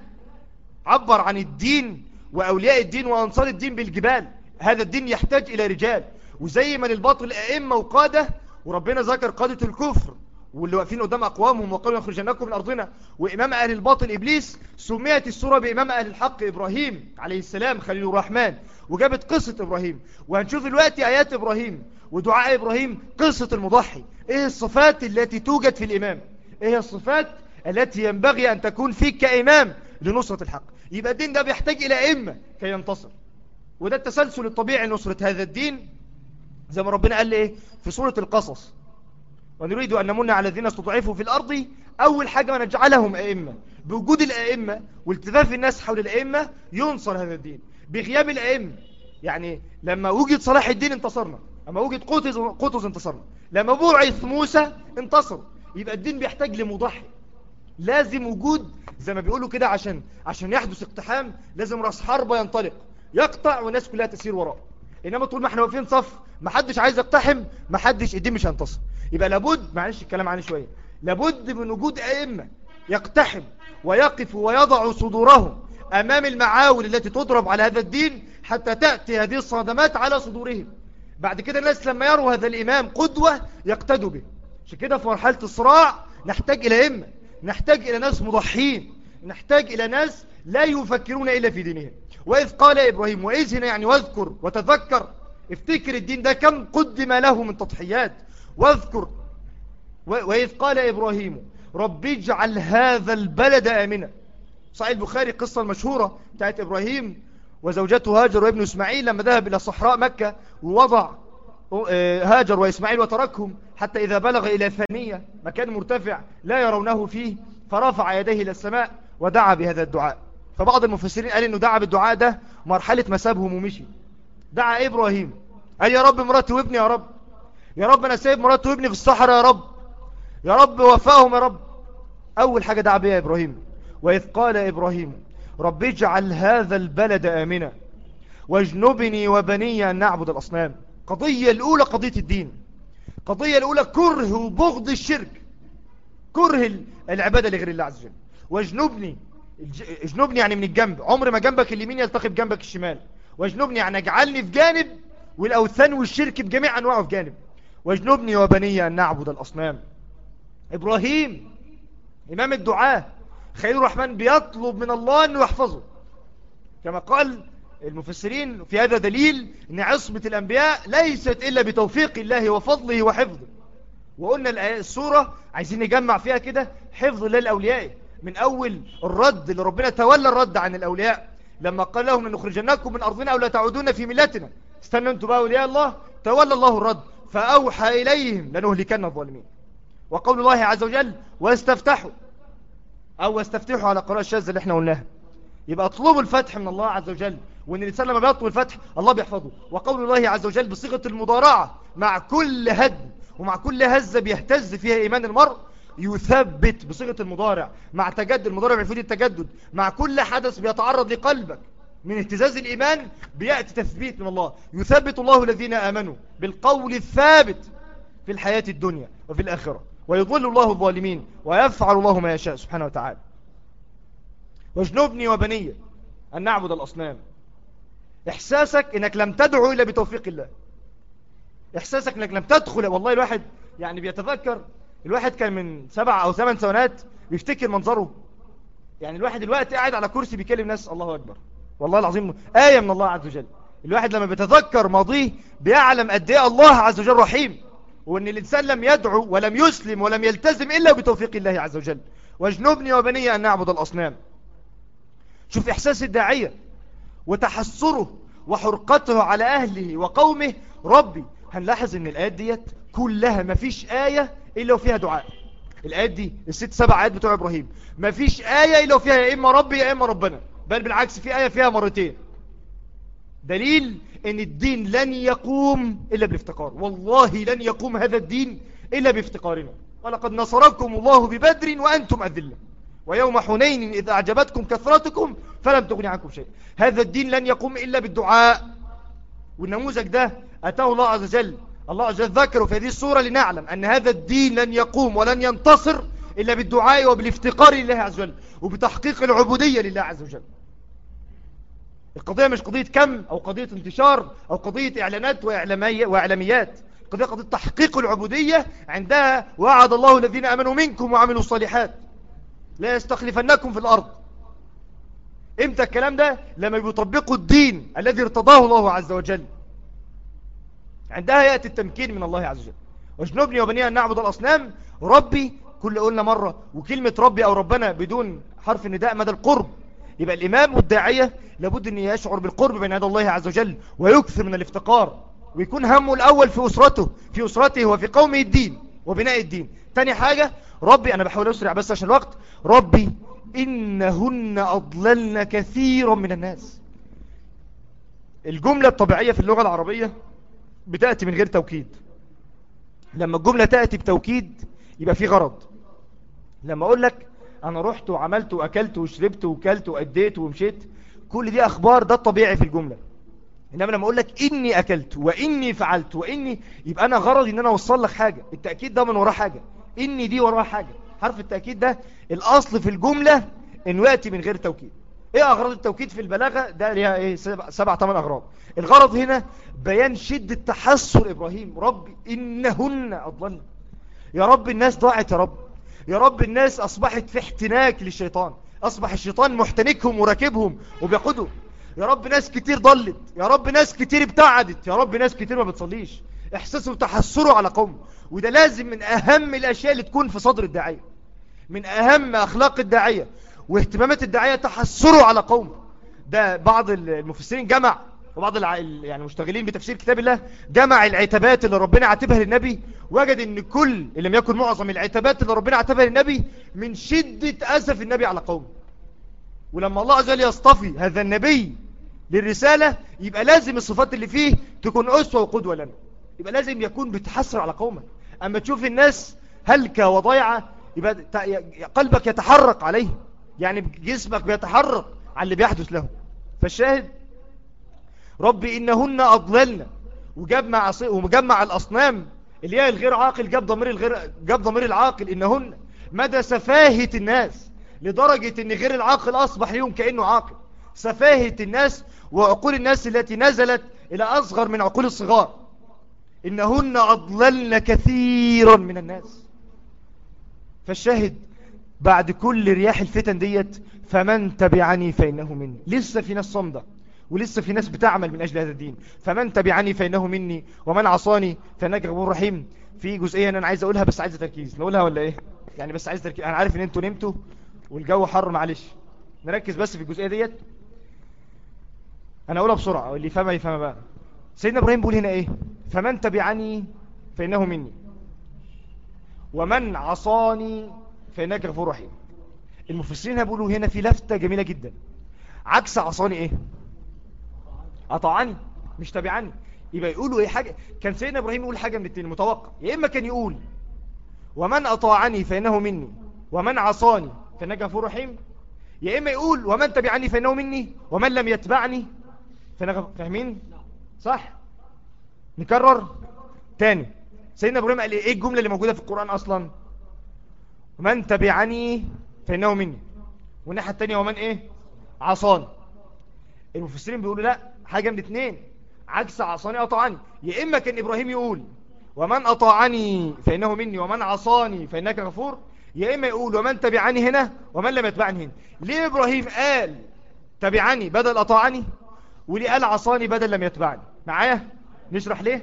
Speaker 2: عبر عن الدين وأولياء الدين وأنصار الدين بالجبال. هذا الدين يحتاج إلى رجال، وزي ما الباطل أئمة وقادة، وربنا ذكر قادة الكفر واللي واقفين قدام أقوامهم وقالوا يخرجنكم من أرضنا، وإمام أهل الباطل إبليس. سميت السورة بإمام أهل الحق إبراهيم عليه السلام خليل الرحمن، وجابت قصة إبراهيم. وهنشوف دلوقتي آيات إبراهيم ودعاء إبراهيم، قصة المضحي. إيه الصفات التي توجد في الإمام؟ إيه الصفات التي ينبغي أن تكون فيك كإمام لنصرة الحق؟ يبقى الدين ده بيحتاج إلى أئمة كي ينتصر، وده التسلسل الطبيعي لنصرة هذا الدين. زي ما ربنا قال لي ايه في سورة القصص، ونريد أن نمن على الذين استضعفوا في الأرض، أول حاجة ونجعلهم أئمة. بوجود الأئمة والتفاف الناس حول الأئمة ينصر هذا الدين. بغياب الأئمة، يعني لما وجد صلاح الدين انتصرنا، لما وجد قطز, قطز انتصرنا، لما بعث موسى انتصر. يبقى الدين بيحتاج لمضحي، لازم وجود زي ما بيقولوا كده، عشان عشان يحدث اقتحام لازم راس حربة ينطلق يقطع والناس كلها تسير وراء. إنما طول ما احنا واقفين صف محدش عايز يقتحم، محدش الدين مش هينتصر. يبقى لابد، معلش الكلام عني شوية، لابد من وجود أئمة يقتحم ويقف ويضع صدورهم أمام المعاول التي تضرب على هذا الدين حتى تأتي هذه الصدمات على صدورهم. بعد كده الناس لما يروا هذا الإمام قدوة يقتدوا به. عشان كده في مرحلة الصراع نحتاج إلى أئمة، نحتاج إلى ناس مضحين، نحتاج إلى ناس لا يفكرون إلا في دينهم. وإذ قال إبراهيم، وإذ هنا يعني واذكر وتذكر، افتكر الدين ده كم قدم له من تضحيات. واذكر وإذ قال إبراهيم رب اجعل هذا البلد آمنا. صحيح البخاري قصة المشهورة بتاعت إبراهيم وزوجته هاجر وابن إسماعيل لما ذهب إلى صحراء مكة ووضع هاجر وإسماعيل وتركهم حتى إذا بلغ إلى ثانية مكان مرتفع لا يرونه فيه، فرفع يديه إلى السماء ودعا بهذا الدعاء. فبعض المفسرين قال إنه دعا بالدعاء ده مرحلة ما سابهم ومشي. دعا إبراهيم قال يا رب مراتي وابني، يا رب يا رب أنا سايب مراتي وابني في الصحراء، يا رب يا رب وفاهم يا رب. أول حاجة دعا بها إبراهيم. وإذ قال إبراهيم رب اجعل هذا البلد آمنا واجنبني وبني أن نعبد الأصنام. قضية الأولى قضية الدين، قضية الأولى كره وبغض الشرك، كره العبادة لغير الله عز وجل. واجنبني، اجنبني يعني من الجنب، عمر ما جنبك اليمين يلتقي بجنبك الشمال. واجنبني يعني اجعلني في جانب والأوثان والشرك بجميع أنواعه في جانب. واجنبني وبني أن نعبد الأصنام. إبراهيم إمام الدعاء خليل الرحمن بيطلب من الله أنه يحفظه، كما قال المفسرين في هذا دليل أن عصمة الأنبياء ليست إلا بتوفيق الله وفضله وحفظه. وقلنا السورة عايزين نجمع فيها كده حفظ الله للأولياء، من أول الرد اللي ربنا تولى الرد عن الأولياء لما قال لهم لنخرجنكم من أرضنا أو لا تعودون في ملتنا، استنوا انتوا بقى أولياء الله، تولى الله الرد فأوحى إليهم لنهلكن الظالمين. وقول الله عز وجل واستفتحوا، أو واستفتحوا على قراءة الشاذة اللي احنا قلناها. يبقى اطلبوا الفتح من الله عز وجل، وان الانسان لما بيطلب الفتح الله بيحفظه. وقول الله عز وجل بصيغة المضارعة مع كل هدم ومع كل هزة بيهتز فيها إيمان المرء يثبت بصيغة المضارع مع تجدد، المضارع بيفيد التجدد، مع كل حدث بيتعرض لقلبك من اهتزاز الإيمان بيأتي تثبيت من الله. يثبت الله الذين آمنوا بالقول الثابت في الحياة الدنيا وفي الآخرة، ويضل الله الظالمين ويفعل الله ما يشاء سبحانه وتعالى. واجنبني وبني أن نعبد الأصنام. إحساسك إنك لم تدعو إلا بتوفيق الله، إحساسك إنك لم تدخل. والله الواحد يعني بيتذكر، الواحد كان من سبع أو ثمان سنوات بيفتكر منظره، يعني الواحد الوقت قاعد على كرسي بيكلم ناس، الله أكبر والله العظيم آية من الله عز وجل. الواحد لما بيتذكر ماضيه بيعلم قد ايه الله عز وجل رحيم، وأن الإنسان لم يدعو ولم يسلم ولم يلتزم إلا بتوفيق الله عز وجل. واجنبني وبني أن نعبد الأصنام. شوف إحساس الداعية وتحسره وحرقته على أهله وقومه. ربي هنلاحظ أن الآيات ديت كلها ما فيش آية إلا وفيها دعاء. الآيات دي الست سبع آيات بتوع إبراهيم ما فيش آية إلا وفيها يا إما ربي يا إما ربنا، بل بالعكس في آية فيها مرتين. دليل أن الدين لن يقوم إلا بالافتقار. والله لن يقوم هذا الدين إلا بافتقارنا. ولقد نصركم الله ببدر وأنتم أذلة ويوم حنين إذا أعجبتكم كثرتكم فلم تغني عنكم شيء. هذا الدين لن يقوم إلا بالدعاء، والنموذج ده أتاه الله عز وجل. الله عز وجل ذكره في هذه السورة لنعلم أن هذا الدين لن يقوم ولن ينتصر إلا بالدعاء وبالافتقار لله عز وجل وبتحقيق العبودية لله عز وجل. القضية مش قضية كم أو قضية انتشار أو قضية إعلانات وإعلامي وإعلاميات، قضية قضية تحقيق العبودية. عندها وعد الله الذين آمنوا منكم وعملوا الصالحات لا يستخلفنكم في الأرض. امتى الكلام ده؟ لما يطبقوا الدين الذي ارتضاه الله عز وجل، عندها يأتي التمكين من الله عز وجل. واجنبني وبني أن نعبد الأصنام. ربي كل قلنا مرة، وكلمة ربي أو ربنا بدون حرف النداء مدى القرب. يبقى الإمام والداعية لابد أن يشعر بالقرب بين يدي الله عز وجل ويكثر من الافتقار. ويكون همه الأول في أسرته في أسرته وفي قومه الدين وبناء الدين. تاني حاجة ربي، أنا بحاول أسرع بس عشان الوقت، ربي إنهن أضللن كثيرا من الناس. الجملة الطبيعية في اللغة العربية بتأتي من غير توكيد. لما الجملة تأتي بتوكيد يبقى في غرض. لما أقول لك أنا رحت وعملت وأكلت وشربت وكلت وأديت ومشيت، كل دي أخبار، ده الطبيعي في الجملة. إنما لما أقول لك إني أكلت وإني فعلت وإني، يبقى أنا غرضي إن أنا أوصل لك حاجة. التأكيد ده من وراه حاجة، إني دي وراه حاجة. حرف التأكيد ده الأصل في الجملة إنه يأتي من غير توكيد. إيه أغراض التوكيد في البلاغة؟ ده ليها إيه سبع, سبع ثمان أغراض. الغرض هنا بيان شدة تحسر إبراهيم. ربي إنهن أضللن، يا رب الناس ضاعت، يا رب يا رب الناس أصبحت في احتناك للشيطان، أصبح الشيطان محتنكهم وراكبهم وبيقودهم. يا رب ناس كتير ضلت، يا رب ناس كتير ابتعدت، يا رب ناس كتير ما بتصليش. احساسه وتحسره على قوم، وده لازم من أهم الأشياء اللي تكون في صدر الداعية. من أهم أخلاق الداعية واهتمامات الداعية تحسره على قوم. ده بعض المفسرين جمع، وبعض الع... يعني المشتغلين بتفسير كتاب الله جمع العتابات اللي ربنا عاتبها للنبي، وجد ان كل اللي لم يكن معظم العتابات اللي ربنا عاتبها للنبي من شدة أسف النبي على قومه. ولما الله عز وجل يصطفي هذا النبي للرسالة، يبقى لازم الصفات اللي فيه تكون أسوة وقدوة لنا. يبقى لازم يكون بتحسر على قومه. أما تشوف الناس هلكة وضيعة، يبقى قلبك يتحرك عليه، يعني جسمك بيتحرك على اللي بيحدث له. فالشاهد ربي إنهن أضللن، وجاب مع ومجمع الأصنام اللي هي الغير عاقل، جاب ضمير الغير، جاب ضمير العاقل. إنهن مدى سفاهة الناس لدرجة إن غير العاقل أصبح اليوم كأنه عاقل. سفاهة الناس وعقول الناس التي نزلت إلى أصغر من عقول الصغار. إنهن أضللن كثيرا من الناس. فالشاهد بعد كل رياح الفتن ديت، فمن تبعني فإنه مني. لسه في ناس صمدة، ولسه في ناس بتعمل من أجل هذا الدين. فمن تبعني فإنه مني ومن عصاني فإنك غفور رحيم. في جزئية أنا عايز أقولها بس عايز تركيز. نقولها ولا إيه؟ يعني بس عايز تركيز. أنا عارف إن أنتوا نمتوا والجو حر، معلش نركز بس في الجزئية ديت. أنا أقولها بسرعة واللي يفهمها يفهمها بقى. سيدنا إبراهيم بيقول هنا إيه؟ فمن تبعني فإنه مني ومن عصاني فإنك غفور رحيم. المفسرين بيقولوا هنا في لفتة جميلة جدا. عكس عصاني إيه؟ أطاعني، مش تبعني. يبقى يقولوا إيه حاجة. كان سيدنا إبراهيم يقول حاجة من التين متوقع. يا إما كان يقول ومن أطاعني فإنه مني ومن عصاني فإنك غفور رحيم، يا إما يقول ومن تبعني فإنه مني ومن لم يتبعني فإنك غفور. فاهمين؟ صح؟ نكرر تاني. سيدنا إبراهيم قال إيه الجملة اللي موجودة في القرآن أصلا؟ ومن تبعني فإنه مني، والناحية التانية ومن إيه؟ عصاني. المفسرين بيقولوا لا، حاجة من اثنين، عكس عصاني أطاعني. يا إما كان إبراهيم يقول ومن أطاعني فإنه مني ومن عصاني فإنك غفور، يا إما يقول ومن تبعني هنا ومن لم يتبعني هنا. ليه إبراهيم قال تبعني بدل أطاعني، وليه قال عصاني بدل لم يتبعني؟ معايا نشرح ليه.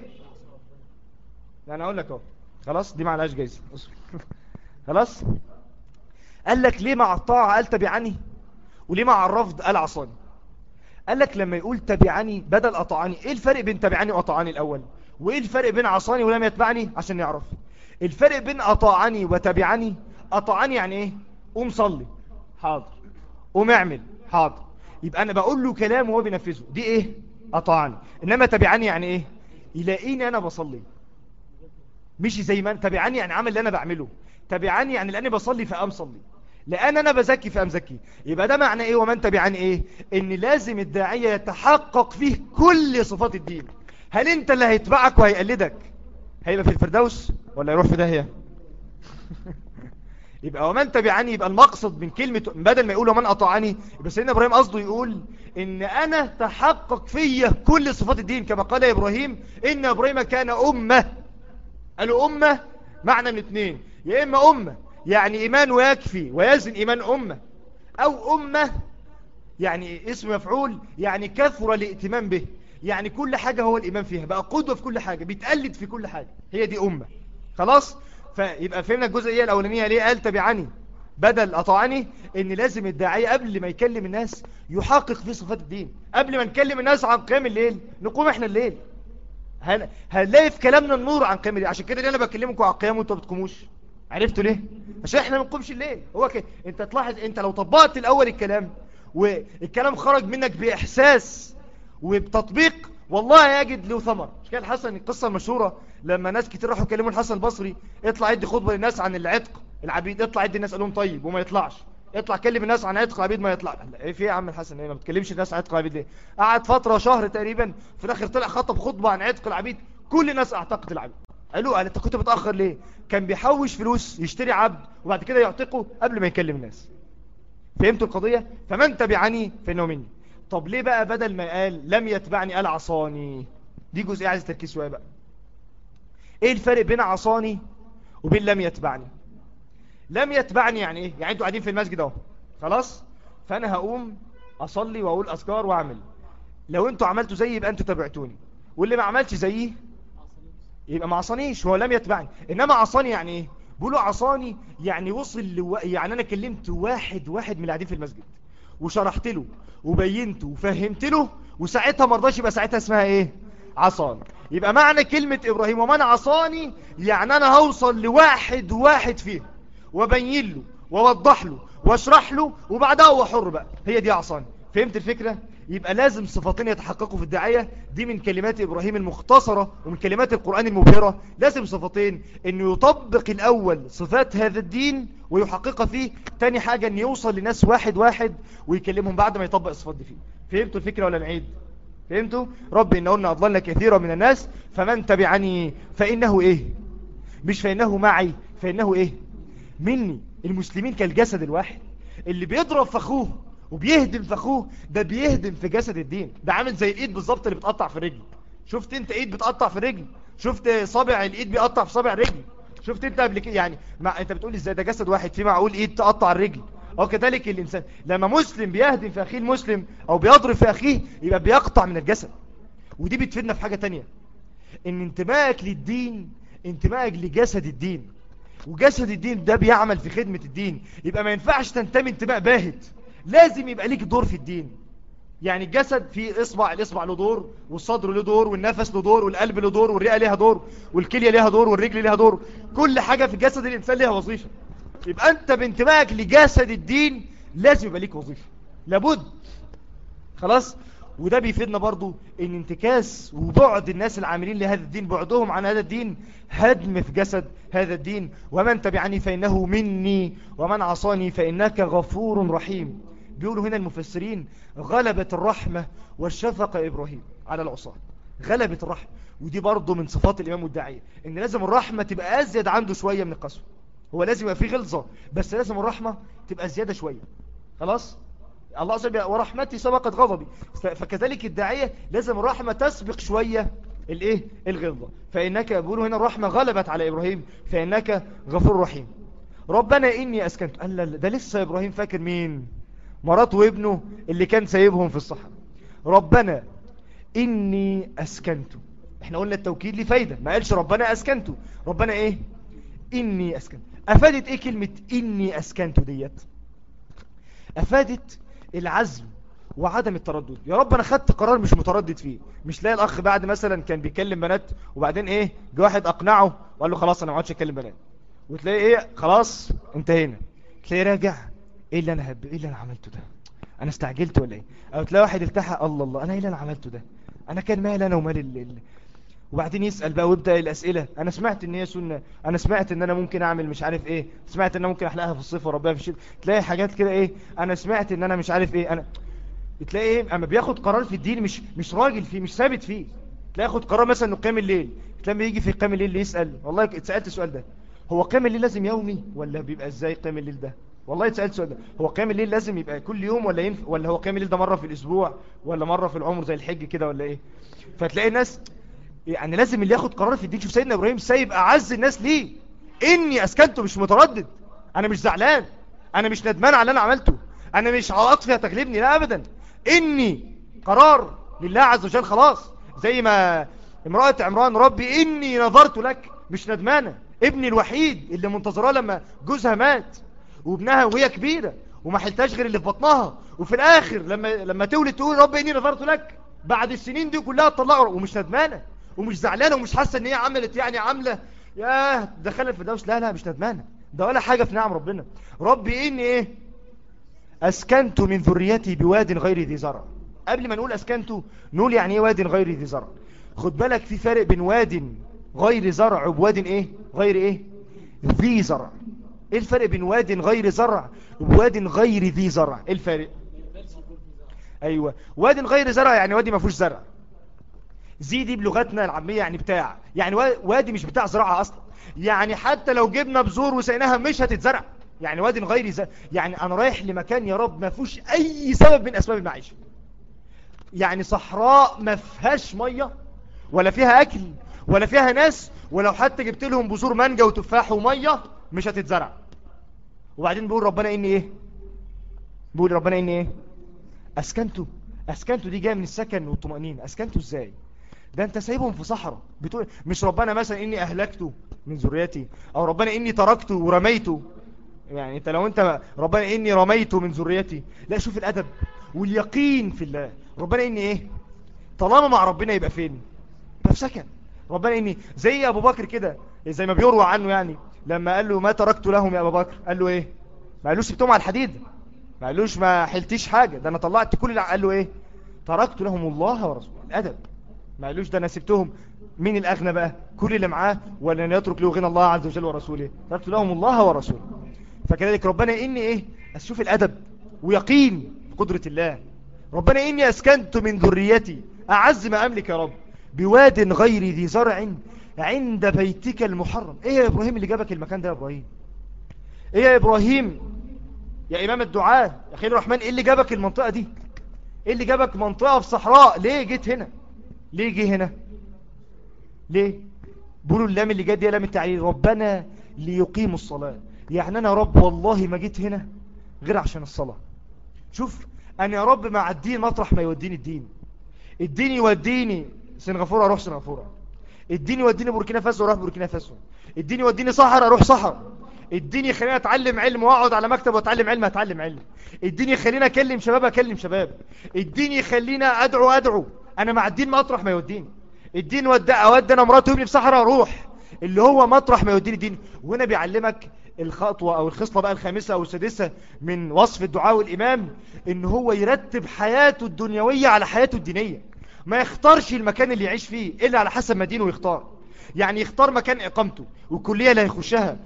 Speaker 2: أنا أقول لك اهو، خلاص دي معلهاش جايزة. خلاص قال لك ليه مع الطاعة قال تبعني وليه مع الرفض قال عصاني. قال لك لما يقول تبعني بدل أطاعني، إيه الفرق بين تبعني وأطاعني الأول؟ وإيه الفرق بين عصاني ولم يتبعني؟ عشان نعرف الفرق بين أطاعني وتبعني. أطاعني يعني إيه؟ قوم صلي، حاضر. قوم اعمل، حاضر. يبقى أنا بقول له كلام وهو بينفذه، دي إيه؟ أطاعني. إنما تبعني يعني إيه؟ يلاقيني أنا بصلي، مش زي ما تبعني يعني عمل اللي أنا بعمله. تبعني يعني لأني بصلي فأم صلي، لأن أنا بزكي فأم زكي. يبقى ده معنى إيه ومن تبعني إيه؟ إن لازم الداعية يتحقق فيه كل صفات الدين. هل أنت اللي هيتبعك وهيقلدك هيبقى في الفردوس ولا يروح في داهية؟ يبقى ومن تبعني، يبقى المقصد من كلمة بدل ما يقول ومن أطاعني، يبقى سيدنا إبراهيم قصده يقول إن أنا تحقق فيه كل صفات الدين، كما قال إبراهيم إن إبراهيم كان أمة. قالوا أمة معنى من اثنين، يا إما أمة يعني إيمان ويكفي ويزن إيمان أمة، أو أمة يعني اسم مفعول يعني كثر الائتمام به، يعني كل حاجة هو الإيمان فيها، بقى قدوة في كل حاجة، بيتقلد في كل حاجة، هي دي أمة. خلاص؟ فيبقى فهمنا الجزئية الأولانية ليه قال تبعني بدل أطاعني. إن لازم الداعية قبل ما يكلم الناس يحقق في صفات الدين. قبل ما نكلم الناس عن قيام الليل، نقوم إحنا الليل. هن... هنلاقي في كلامنا النور عن قيام الليل. عشان كده انا بكلمكم عن القيام وانتوا ما بتقوموش. عرفتوا ليه؟ عشان احنا ما بنقومش الليل. هو كده. انت تلاحظ انت لو طبقت الاول الكلام والكلام خرج منك باحساس وبتطبيق، والله يجد له ثمر. مش كده الحسن القصه المشهوره لما ناس كتير راحوا يكلموا الحسن البصري، اطلع يدي خطبه للناس عن العتق العبيد، اطلع يدي الناس قال لهم طيب وما يطلعش، اطلع كلم الناس عن عتق العبيد ما يطلع. ايه في يا عم الحسن ايه ما بتكلمش الناس عن عتق العبيد ليه؟ قعد فتره شهر تقريبا، في الاخر طلع خطب خطبه عن عتق العبيد، كل الناس اعتقت العبيد. قالوا قال انت كنت متاخر ليه؟ كان بيحوش فلوس يشتري عبد وبعد كده يعتقه قبل ما يكلم الناس. فهمتوا القضيه؟ فمن تبعني فانه مني. طب ليه بقى بدل ما قال لم يتبعني قال عصاني؟ دي جزئيه عايز تركيز شويه بقى. ايه الفرق بين عصاني وبين لم يتبعني؟ لم يتبعني يعني ايه؟ يعني انتوا قاعدين في المسجد اهو خلاص، فانا هقوم اصلي واقول اذكار واعمل، لو انتوا عملتوا زيي يبقى انتوا تبعتوني، واللي ما عملش زيي يبقى ما عصانيش، هو لم يتبعني. انما عصاني يعني ايه؟ بيقولوا عصاني يعني وصل لو... يعني انا كلمت واحد واحد من اللي قاعدين في المسجد وشرحت له وبينت وفهمت له وساعتها ما رضاش، يبقى ساعتها اسمها ايه؟ عصاني. يبقى معنى كلمة ابراهيم ومن عصاني يعني انا هوصل لواحد واحد فيه وبين له ووضح له واشرح له وبعدها هو حر بقى، هي دي عصاني. فهمت الفكرة؟ يبقى لازم صفتين يتحققوا في الداعية، دي من كلمات إبراهيم المختصرة ومن كلمات القرآن المبهرة. لازم صفتين، انه يطبق الأول صفات هذا الدين ويحققها فيه، تاني حاجة انه يوصل لناس واحد واحد ويكلمهم بعد ما يطبق الصفات دي فيه. فهمتوا الفكرة ولا نعيد؟ فهمتوا؟ رب إنهن أضللن كثيرا من الناس فمن تبعني فإنه إيه؟ مش فإنه معي، فإنه إيه؟ مني. المسلمين كالجسد الواحد، اللي بيضرب في اخوه وبيهدم في اخوه ده بيهدم في جسد الدين. ده عامل زي الايد بالظبط اللي بتقطع في الرجل. شفت انت ايد بتقطع في الرجل؟ شفت صابع الايد بيقطع في صابع الرجل؟ شفت انت قبل كده يعني مع... انت بتقول ازاي ده جسد واحد، في معقول ايد تقطع الرجل؟ او كذلك الانسان لما مسلم بيهدم في اخيه المسلم او بيضرب في اخيه يبقى بيقطع من الجسد. ودي بتفيدنا في حاجة تانية، ان انتمائك للدين انتمائك لجسد الدين، وجسد الدين ده بيعمل في خدمة الدين. يبقى ما ينفعش تنتمي انتماء باهت، لازم يبقى ليك دور في الدين. يعني الجسد فيه اصبع، الاصبع له دور، والصدر له دور، والنفس له دور، والقلب له دور، والرئة ليها دور، والكلية ليها دور، والرجل ليها دور. كل حاجة في جسد الانسان ليها وظيفة. يبقى انت بانتمائك لجسد الدين لازم يبقى ليك وظيفة، لابد. خلاص. وده بيفيدنا برضو ان انتكاس وبعد الناس العاملين لهذا الدين، بعدهم عن هذا الدين هدم في جسد هذا الدين. ومن تبعني فإنه مني ومن عصاني فإنك غفور رحيم. بيقولوا هنا المفسرين غلبت الرحمة والشفقة إبراهيم على العصاة، غلبت الرحمة. ودي برضو من صفات الإمام الداعية، ان لازم الرحمة تبقى أزيد عنده شوية من القسوة. هو لازم يبقى فيه غلظة بس لازم الرحمة تبقى زيادة شوية. خلاص. الله عز وجل ورحمتي سبقت غضبي، فكذلك الداعية لازم الرحمة تسبق شوية الايه الغلظة. فإنك بيقولوا هنا الرحمة غلبت على إبراهيم فإنك غفور رحيم. ربنا إني أسكنت، قال لا ده لسه إبراهيم فاكر مين؟ مراته وابنه اللي كان سايبهم في الصحراء. ربنا إني أسكنت، احنا قلنا التوكيد ليه فايدة، ما قالش ربنا أسكنت، ربنا إيه؟ إني أسكنت. أفادت إيه كلمة إني أسكنت ديت؟ أفادت العزم وعدم التردد. يا رب انا خدت قرار مش متردد فيه. مش لاقي الاخ بعد مثلا كان بيكلم بنات وبعدين ايه جه واحد اقنعه وقال له خلاص انا ما عادش اكلم بنات، وتلاقي ايه خلاص انتهينا، تلاقي راجع ايه اللي انا هب... ايه اللي انا عملته ده، انا استعجلت ولا ايه؟ او تلاقي واحد التحق الله الله انا ايه اللي انا عملته ده، انا كان مال انا ومال اللي. وبعدين يسأل بقى ويبدأ الأسئلة، أنا سمعت إن هي سنة، أنا سمعت إن أنا ممكن أعمل مش عارف إيه، سمعت إن أنا ممكن أحلقها في الصيف وربها في الشتاء. تلاقي حاجات كده إيه، أنا سمعت إن أنا مش عارف إيه. أنا تلاقي إيه أما بياخد قرار في الدين مش مش راجل فيه، مش ثابت فيه. تلاقي ياخد قرار مثلا إنه قيام الليل، تلاقي يجي في قيام الليل يسأل، والله اتسألت السؤال ده، هو قيام الليل لازم يومي ولا بيبقى إزاي قيام الليل ده؟ والله اتسألت السؤال ده، هو قيام الليل لازم يبقى كل يوم ولا ينفع، ولا هو قيام الليل ده مرة في الأسبوع ولا مرة في العمر زي الحج كده ولا إيه؟ فتلاقي الناس يعني لازم اللي ياخد قرار في الدين. شوف سيدنا ابراهيم سايب اعز الناس ليه، اني اسكنته، مش متردد، انا مش زعلان، انا مش ندمان على اللي انا عملته، انا مش عواطفي هتغلبني، لا ابدا، اني قرار لله عز وجل. خلاص. زي ما امرأة عمران ربي اني نظرت لك، مش ندمانة. ابني الوحيد اللي منتظراه لما جوزها مات وابنها وهي كبيرة وما حلتهاش غير اللي في بطنها، وفي الاخر لما لما تولد تقول ربي اني نظرت لك، بعد السنين دي كلها تطلعوا ومش ندمانة. ومش زعلانة ومش حاسة ان هي عملت يعني عاملة ياه دخلت في دوش. لا لا مش ندمانة، ده ولا حاجة في نعم ربنا. ربي إني إيه أسكنت من ذريتي بواد غير ذي زرع. قبل ما نقول أسكنت نقول يعني إيه واد غير ذي زرع. خد بالك في فرق بين واد غير زرع وبواد إيه غير إيه ذي زرع. إيه الفرق بين واد غير زرع وبواد غير ذي زرع؟ إيه الفرق؟ أيوة، واد غير زرع يعني وادي ما فيهوش زرع. زي دي بلغتنا العامية يعني بتاع، يعني وادي مش بتاع زراعة أصلا، يعني حتى لو جبنا بذور وسقيناها مش هتتزرع. يعني وادي غير زرع يعني أنا رايح لمكان يا رب ما فيهوش أي سبب من أسباب المعيشة. يعني صحراء ما فيهاش مية ولا فيها أكل ولا فيها ناس، ولو حتى جبت لهم بذور مانجا وتفاح ومية مش هتتزرع. وبعدين بيقول ربنا إني إيه بيقول ربنا إني إيه أسكنته. أسكنته دي جاية من السكن والطمأنينة. أسكنته إزاي؟ ده انت سايبهم في صحراء. بتقول مش ربنا مثلا اني اهلكته من ذريتي، او ربنا اني تركته ورميته. يعني انت لو انت ربنا اني رميته من ذريتي، لا شوف الادب واليقين في الله. ربنا اني ايه طالما مع ربنا يبقى فين؟ يبقى في سكن. ربنا اني زي ابو بكر كده، زي ما بيروى عنه يعني لما قال له ما تركت لهم يا ابو بكر، قال له ايه؟ ما قالوش سبتهم على الحديد، ما قالوش ما حلتيش حاجة، ده انا طلعت كل اللي قال له ايه؟ تركت لهم الله ورسوله. الادب ما قالوش ده انا سبتهم. مين الاغنى بقى؟ كل اللي معاه ولا ان يترك له غنى الله عز وجل ورسوله؟ تركت لهم الله ورسوله. فكذلك ربنا اني ايه اشوف الادب ويقين بقدرة الله. ربنا اني اسكنت من ذريتي اعز ما املك يا رب بواد غير ذي زرع عند بيتك المحرم. ايه يا ابراهيم اللي جابك المكان ده يا ابراهيم؟ ايه يا ابراهيم يا امام الدعاء يا خليل الرحمن، ايه اللي جابك المنطقة دي؟ ايه اللي جابك منطقة في صحراء؟ ليه جيت هنا؟ ليه جه هنا؟ ليه؟ بقولوا اللام اللي جاد دي لام التعليل. ربنا ليقيموا الصلاة. يعني انا يا رب والله ما جيت هنا غير عشان الصلاة. شوف انا يا رب مع الدين مطرح ما يوديني الدين. الدين يوديني سنغافورة اروح سنغافورة، الدين يوديني بوركينا فاسو اروح بوركينا فاسو، الدين يوديني صحراء اروح صحراء، الدين يخليني اتعلم علم واقعد على مكتب واتعلم علم اتعلم علم، الدين يخليني اكلم شباب اكلم شباب، الدين يخليني ادعو ادعو. انا مع الدين مطرح ما يوديني. الدين ودي اودي انا مراتي وابني في صحراء اروح، اللي هو مطرح ما يوديني الدين. وهنا بيعلمك الخطوة او الخصلة بقى الخامسة او السادسة من وصف الدعاء والامام، ان هو يرتب حياته الدنيوية على حياته الدينية. ما يختارش المكان اللي يعيش فيه الا على حسب ما دينه يختار. يعني يختار مكان اقامته والكلية اللي هيخشها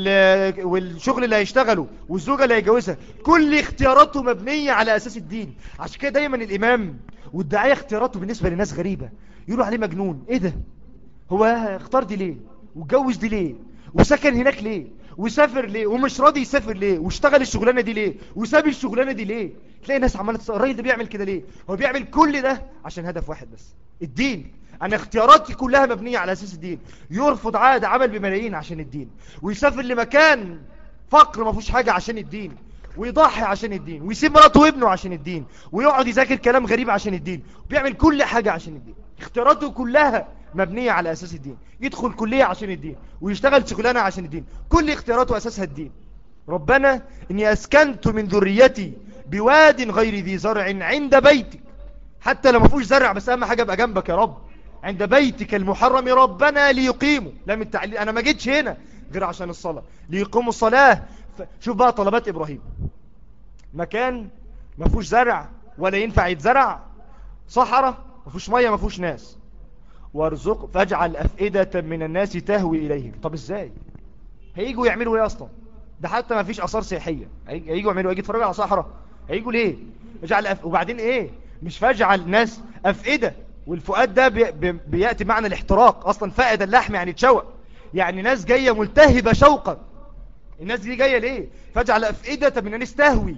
Speaker 2: والشغل اللي هيشتغله والزوجة اللي هيجوزها، كل اختياراته مبنية على اساس الدين. عشان كده دايما الامام والداعية اختياراته بالنسبة للناس غريبة، يقولوا عليه مجنون. ايه ده؟ هو اختار دي ليه؟ واتجوز دي ليه؟ وسكن هناك ليه؟ وسافر ليه؟ ومش راضي يسافر ليه؟ واشتغل الشغلانة دي ليه؟ وساب الشغلانة دي ليه؟ تلاقي ناس عمالة تسأل الراجل ده بيعمل كده ليه؟ هو بيعمل كل ده عشان هدف واحد بس، الدين. انا اختياراتي كلها مبنية على اساس الدين. يرفض عادة عمل بملايين عشان الدين، ويسافر لمكان فقر ما فيهوش حاجة عشان الدين، ويضحي عشان الدين، ويسيب مراته وابنه عشان الدين، ويقعد يذاكر كلام غريب عشان الدين، وبيعمل كل حاجة عشان الدين. اختياراته كلها مبنية على اساس الدين. يدخل كلية عشان الدين، ويشتغل شغلانة عشان الدين، كل اختياراته اساسها الدين. ربنا اني اسكنت من ذريتي بواد غير ذي زرع عند بيتك، حتى لو ما فيهوش زرع بس اهم حاجة ابقى جنبك يا رب، عند بيتك المحرم. ربنا ليقيموا، لم التعليل. انا ما جيتش هنا غير عشان الصلاة، ليقيموا الصلاة. شوف بقى طلبات ابراهيم، مكان ما فيهوش زرع ولا ينفع يتزرع، صحراء ما فيهوش ميه ما فيهوش ناس، وارزق فاجعل افئدة من الناس تهوي اليهم. طب ازاي هيجوا يعملوا ايه اصلا؟ ده حتى ما فيش اثار سياحيه. هيجوا يعملوا ايه؟ يتفرجوا على صحراء؟ هيجوا ليه؟ اجعل أف... وبعدين ايه؟ مش فاجعل ناس افئدة، والفؤاد ده بي... بي... بياتي معنى الاحتراق اصلا. فائد اللحم يعني تشوق، يعني ناس جايه ملتهبه شوقا. الناس دي جايه ليه؟ فاجعل افئدة من الناس تهوي.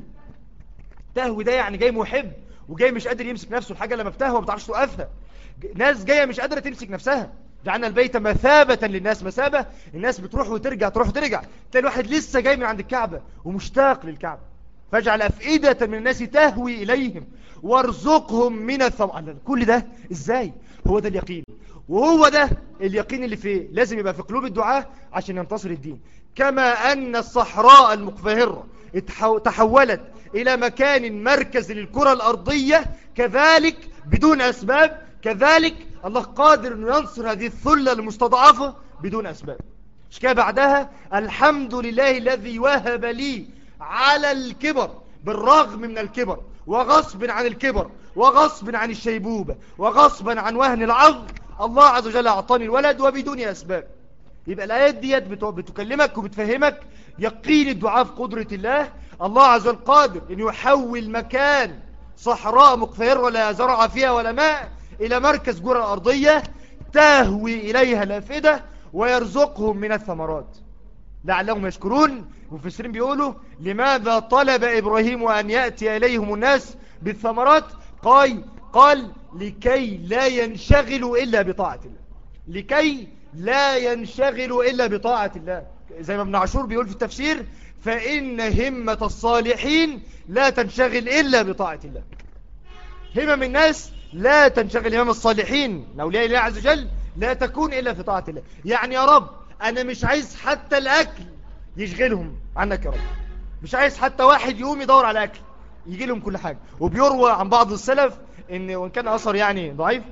Speaker 2: تهوي ده يعني جاي محب وجاي مش قادر يمسك نفسه. الحاجه لما بتهوى ما بتعرفش توقفها. ناس جايه مش قادره تمسك نفسها. جعلنا البيت مثابة للناس. مثابة الناس بتروح وترجع تروح وترجع. تلاقي الواحد لسه جاي من عند الكعبة ومشتاق للكعبة. فاجعل أفئدة من الناس تهوي إليهم وارزقهم من الثمرات. كل ده ازاي؟ هو ده اليقين، وهو ده اليقين اللي فيه لازم يبقى في قلوب الدعاء عشان ينتصر الدين. كما أن الصحراء المقفهرة تحولت إلى مكان مركز للكرة الأرضية، كذلك بدون أسباب كذلك الله قادر أنه ينصر هذه الثلة المستضعفة بدون أسباب. مش كده بعدها الحمد لله الذي وهب لي على الكبر، بالرغم من الكبر وغصب عن الكبر وغصب عن الشيبوبة وغصبا عن وهن العظم، الله عز وجل أعطاني الولد وبدون أسباب. يبقى الآيات ديت بتكلمك وبتفهمك يقين الدعاء في قدرة الله. الله عز وجل قادر أن يحول مكان صحراء مقفرة لا زرع فيها ولا ماء إلى مركز جرة الأرضية تهوي إليها الأفئدة ويرزقهم من الثمرات لعلهم يشكرون. المفسرين بيقولوا لماذا طلب إبراهيم أن يأتي إليهم الناس بالثمرات؟ قال قال لكي لا ينشغلوا إلا بطاعة الله، لكي لا ينشغلوا إلا بطاعة الله. زي ما ابن عاشور بيقول في التفسير فإن همة الصالحين لا تنشغل إلا بطاعة الله. همم الناس لا تنشغل، همم الصالحين أولياء الله عز وجل لا تكون إلا في طاعة الله. يعني يا رب أنا مش عايز حتى الأكل يشغلهم عنك يا رب، مش عايز حتى واحد يقوم يدور على أكل، يجي لهم كل حاجة. وبيروى عن بعض السلف إن وإن كان أثر يعني ضعيف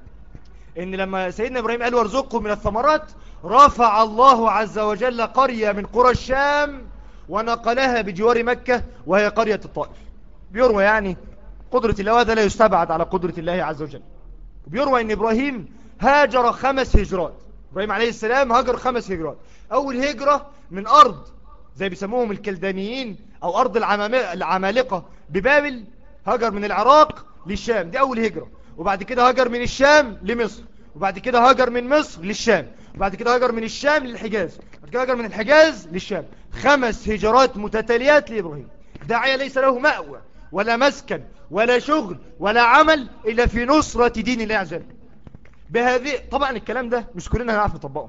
Speaker 2: إن لما سيدنا إبراهيم قال وارزقهم من الثمرات رفع الله عز وجل قرية من قرى الشام ونقلها بجوار مكة وهي قرية الطائف. بيروى يعني قدرة الله، وهذا لا يستبعد على قدرة الله عز وجل. بيروى إن إبراهيم هاجر خمس هجرات. إبراهيم عليه السلام هاجر خمس هجرات. أول هجرة من أرض زي بيسموهم الكلدانيين أو أرض العمالقة ببابل، هاجر من العراق للشام، دي أول هجرة. وبعد كده هاجر من الشام لمصر، وبعد كده هاجر من مصر للشام، وبعد كده هاجر من الشام للحجاز، وبعد كده هاجر من الحجاز للشام. خمس هجرات متتاليات لإبراهيم. داعية ليس له مأوى ولا مسكن ولا شغل ولا عمل إلا في نصرة دين الله عز وجل. بهذه طبعا الكلام ده مش كلنا هنعرف نطبقه،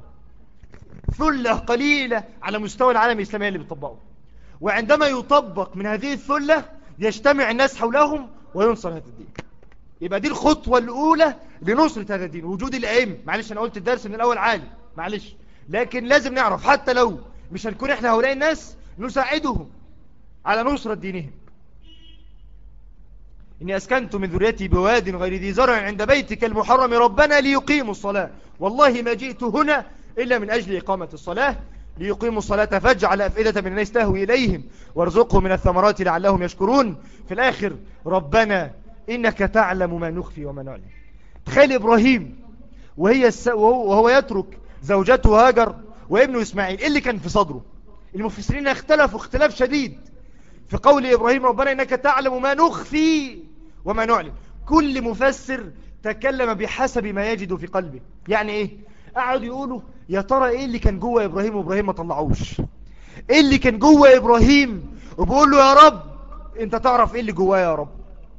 Speaker 2: ثلة قليلة على مستوى العالم الإسلامي اللي بيطبقه. وعندما يطبق من هذه الثلة يجتمع الناس حولهم وينصر هذا الدين. يبقى دي الخطوة الأولى لنصرة هذا الدين، وجود الأئمة. معلش أنا قلت الدرس من الأول عالي، معلش، لكن لازم نعرف حتى لو مش هنكون إحنا هؤلاء الناس نساعدهم على نصرة دينهم. إني أسكنت من ذريتي بواد غير ذي زرع عند بيتك المحرم ربنا ليقيموا الصلاة والله ما جئت هنا إلا من أجل إقامة الصلاة ليقيموا الصلاة فاجعل أفئدة من الناس تهوي إليهم وارزقهم من الثمرات لعلهم يشكرون. في الآخر ربنا إنك تعلم ما نخفي وما نعلم. تخيل إبراهيم وهي الس... وهو... وهو يترك زوجته هاجر وابنه إسماعيل، إيه اللي كان في صدره؟ المفسرين اختلفوا اختلاف شديد في قول إبراهيم ربنا إنك تعلم ما نخفي وما نعلم. كل مفسر تكلم بحسب ما يجد في قلبه. يعني إيه؟ قعدوا يقولوا يا ترى إيه اللي كان جوه إبراهيم وإبراهيم ما طلعوش؟ إيه اللي كان جوه إبراهيم وبقول له يا رب أنت تعرف إيه اللي جواه يا رب؟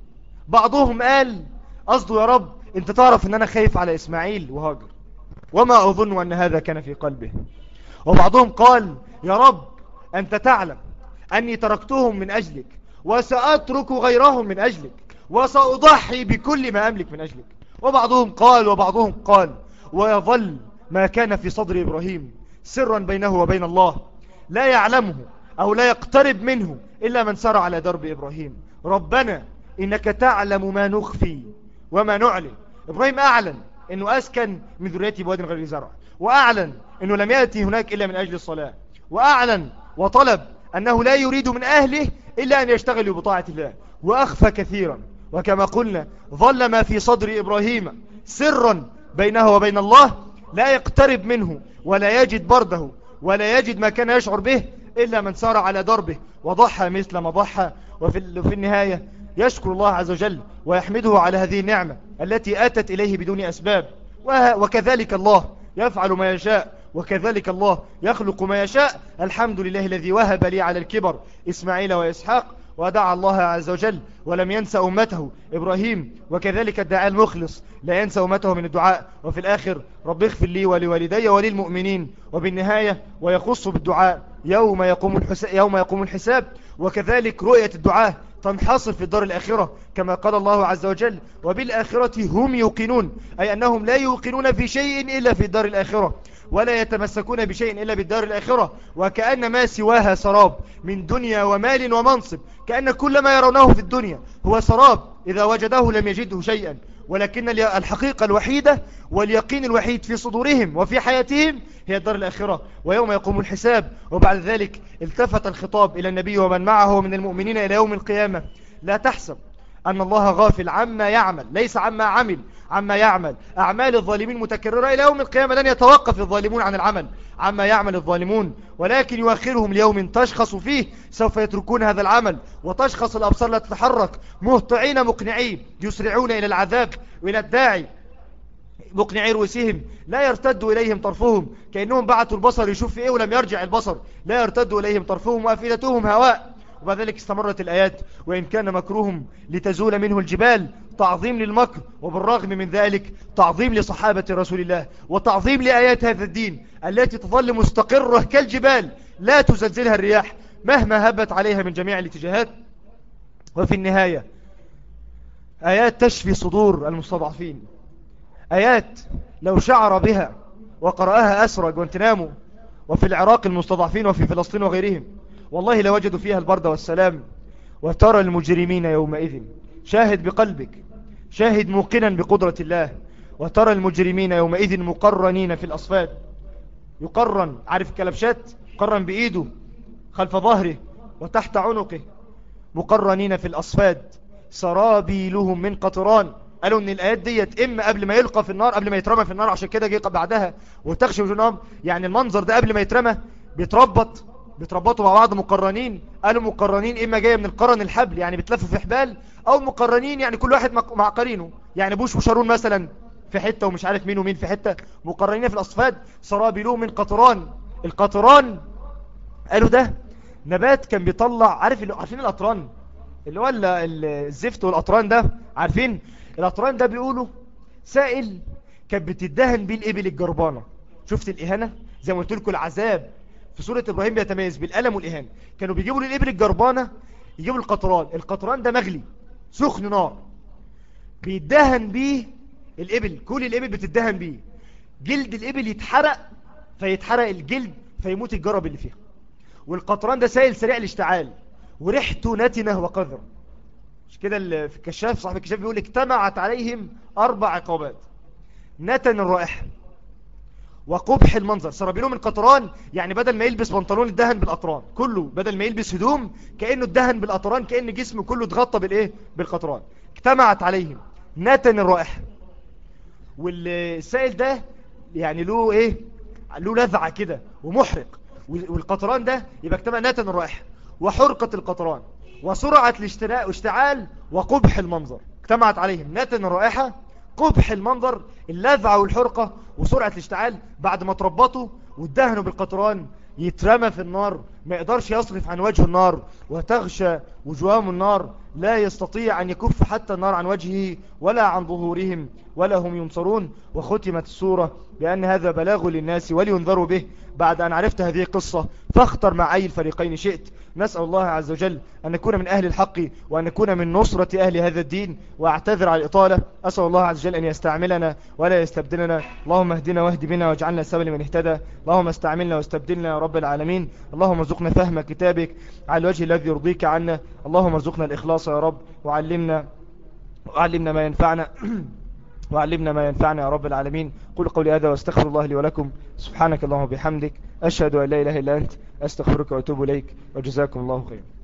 Speaker 2: بعضهم قال قصده يا رب أنت تعرف أن أنا خايف على إسماعيل وهاجر وما أظن أن هذا كان في قلبه. وبعضهم قال يا رب أنت تعلم أني تركتهم من أجلك وسأترك غيرهم من أجلك وسأضحي بكل ما أملك من أجلك. وبعضهم قال وبعضهم قال ويظل ما كان في صدر إبراهيم سرا بينه وبين الله لا يعلمه أو لا يقترب منه إلا من سار على درب إبراهيم. ربنا إنك تعلم ما نخفي وما نعلن. إبراهيم أعلن أنه أسكن من ذريته بواد غير زرع، وأعلن أنه لم يأتي هناك إلا من أجل الصلاة، وأعلن وطلب أنه لا يريد من أهله إلا أن يشتغلوا بطاعة الله، وأخفى كثيرا. وكما قلنا ظل ما في صدر إبراهيم سرا بينه وبين الله لا يقترب منه ولا يجد برده ولا يجد ما كان يشعر به إلا من سار على دربه وضحى مثل ما ضحى. وفي النهاية يشكر الله عز وجل ويحمده على هذه النعمة التي أتت إليه بدون أسباب. وكذلك الله يفعل ما يشاء وكذلك الله يخلق ما يشاء. الحمد لله الذي وهب لي على الكبر إسماعيل وإسحاق. ودعا الله عز وجل ولم ينسى أمته إبراهيم، وكذلك الدعاء المخلص لا ينسى أمته من الدعاء. وفي الآخر رب اغفر لي ولوالدي وللمؤمنين. وبالنهاية ويخص بالدعاء يوم يقوم الحساب, يوم يقوم الحساب. وكذلك رؤية الدعاء تنحصر في الدار الآخرة كما قال الله عز وجل وبالآخرة هم يوقنون، أي أنهم لا يوقنون في شيء إلا في الدار الآخرة ولا يتمسكون بشيء إلا بالدار الآخرة، وكأن ما سواها سراب من دنيا ومال ومنصب. كأن كل ما يرونه في الدنيا هو سراب إذا وجده لم يجده شيئا، ولكن الحقيقة الوحيدة واليقين الوحيد في صدورهم وفي حياتهم هي الدار الآخرة ويوم يقوم الحساب. وبعد ذلك التفت الخطاب إلى النبي ومن معه من المؤمنين إلى يوم القيامة: لا تحسب أن الله غافل عما يعمل، ليس عما عمل، عما يعمل. أعمال الظالمين متكررة إلى يوم القيامة، لن يتوقف الظالمون عن العمل عما يعمل الظالمون، ولكن يؤخرهم ليوم تشخص فيه سوف يتركون هذا العمل، وتشخص الأبصار لا تتحرك مهطعين مقنعين يسرعون إلى العذاب وإلى الداعي مقنعي رؤوسهم لا يرتد إليهم طرفهم، كأنهم بعثوا البصر يشوف في إيه ولم يرجع البصر، لا يرتد إليهم طرفهم وأفئدتهم هواء. وبعد ذلك استمرت الآيات: وإن كان مكروهم لتزول منه الجبال، تعظيم للمكر، وبالرغم من ذلك تعظيم لصحابة رسول الله وتعظيم لآيات هذا الدين التي تظل مستقرة كالجبال لا تزلزلها الرياح مهما هبت عليها من جميع الاتجاهات. وفي النهاية آيات تشفي صدور المستضعفين، آيات لو شعر بها وقرأها أسرى جوانتنامو وفي العراق المستضعفين وفي فلسطين وغيرهم والله لوجدوا فيها البرد والسلام. وترى المجرمين يومئذ، شاهد بقلبك، شاهد موقنا بقدرة الله، وترى المجرمين يومئذ مقرنين في الأصفاد. يقرن، عارف الكلبشات، قرن بإيده خلف ظهره وتحت عنقه، مقرنين في الأصفاد سرابيلهم من قطران. قالوا ان الآيات ديت اما قبل ما يلقى في النار، قبل ما يترمى في النار، عشان كده جه بعدها وتخشى وجوههم. يعني المنظر ده قبل ما يترمى بيتربط بيتربطوا مع بعض مقرنين. قالوا مقرنين اما جايه من القرن الحبل يعني بتلفوا في حبال، او مقرنين يعني كل واحد مع قرينه، يعني بوش وشارون مثلا في حته ومش عارف مين ومين في حته، مقرنين في الاصفاد سرابيلهم من قطران. القطران قالوا ده نبات كان بيطلع، عارف اللي عارفين القطران اللي هو الزفت والقطران ده، عارفين القطران ده؟ بيقولوا سائل كانت بتدهن بيه الإبل الجربانة. شفت الإهانة؟ زي ما قلت لكم العذاب في سورة إبراهيم بيتميز بالألم والإهانة. كانوا بيجيبوا للإبل الجربانة يجيبوا القطران، القطران ده مغلي سخن نار بيدهن بيه الإبل، كل الإبل بتدهن بيه، جلد الإبل يتحرق فيتحرق الجلد فيموت الجرب اللي فيها. والقطران ده سائل سريع الاشتعال وريحته نتنة وقذرة. مش كده في الكشاف، صاحب الكشاف بيقول اجتمعت عليهم أربع عقوبات: نتن الرائحة، وقبح المنظر. سرابيلهم من قطران يعني بدل ما يلبس بنطلون الدهن بالقطران كله، بدل ما يلبس هدوم كأنه الدهن بالقطران، كأن جسمه كله اتغطى بالايه بالقطران. اجتمعت عليهم نتن الرائحة. والسائل ده يعني له ايه، له لذعة كده ومحرق، والقطران ده يبقى اجتمع نتن الرائحة وحرقة القطران وسرعة الاشتعال وقبح المنظر. اجتمعت عليهم نتن الرائحة، قبح المنظر، اللذعة والحرقة وسرعة الاشتعال. بعد ما تربطوا وادهنوا بالقطران يترمى في النار، ما يقدرش يصرف عن وجه النار، وتغشى وجوههم النار، لا يستطيع أن يكف حتى النار عن وجهه ولا عن ظهورهم ولا هم ينصرون. وختمت السورة بأن هذا بلاغ للناس ولينذروا به. بعد أن عرفت هذه القصة فاختر مع أي الفريقين شئت. نسأل الله عز وجل أن نكون من أهل الحق وأن نكون من نصرة أهل هذا الدين. وأعتذر على الإطالة، أسأل الله عز وجل أن يستعملنا ولا يستبدلنا. اللهم اهدنا واهد بنا واجعلنا سبيلا لمن اهتدى. اللهم استعملنا واستبدلنا يا رب العالمين. اللهم ارزقنا فهم كتابك على الوجه الذي يرضيك عنا. اللهم ارزقنا الإخلاص يا رب، وعلمنا وعلمنا ما ينفعنا وعلمنا ما ينفعنا يا رب العالمين. قل قولي هذا واستغفر الله لي ولكم. سبحانك اللهم وبحمدك، أشهد أن لا إله إلا أنت، أستغفرك وأتوب إليك، وجزاكم الله خيرا.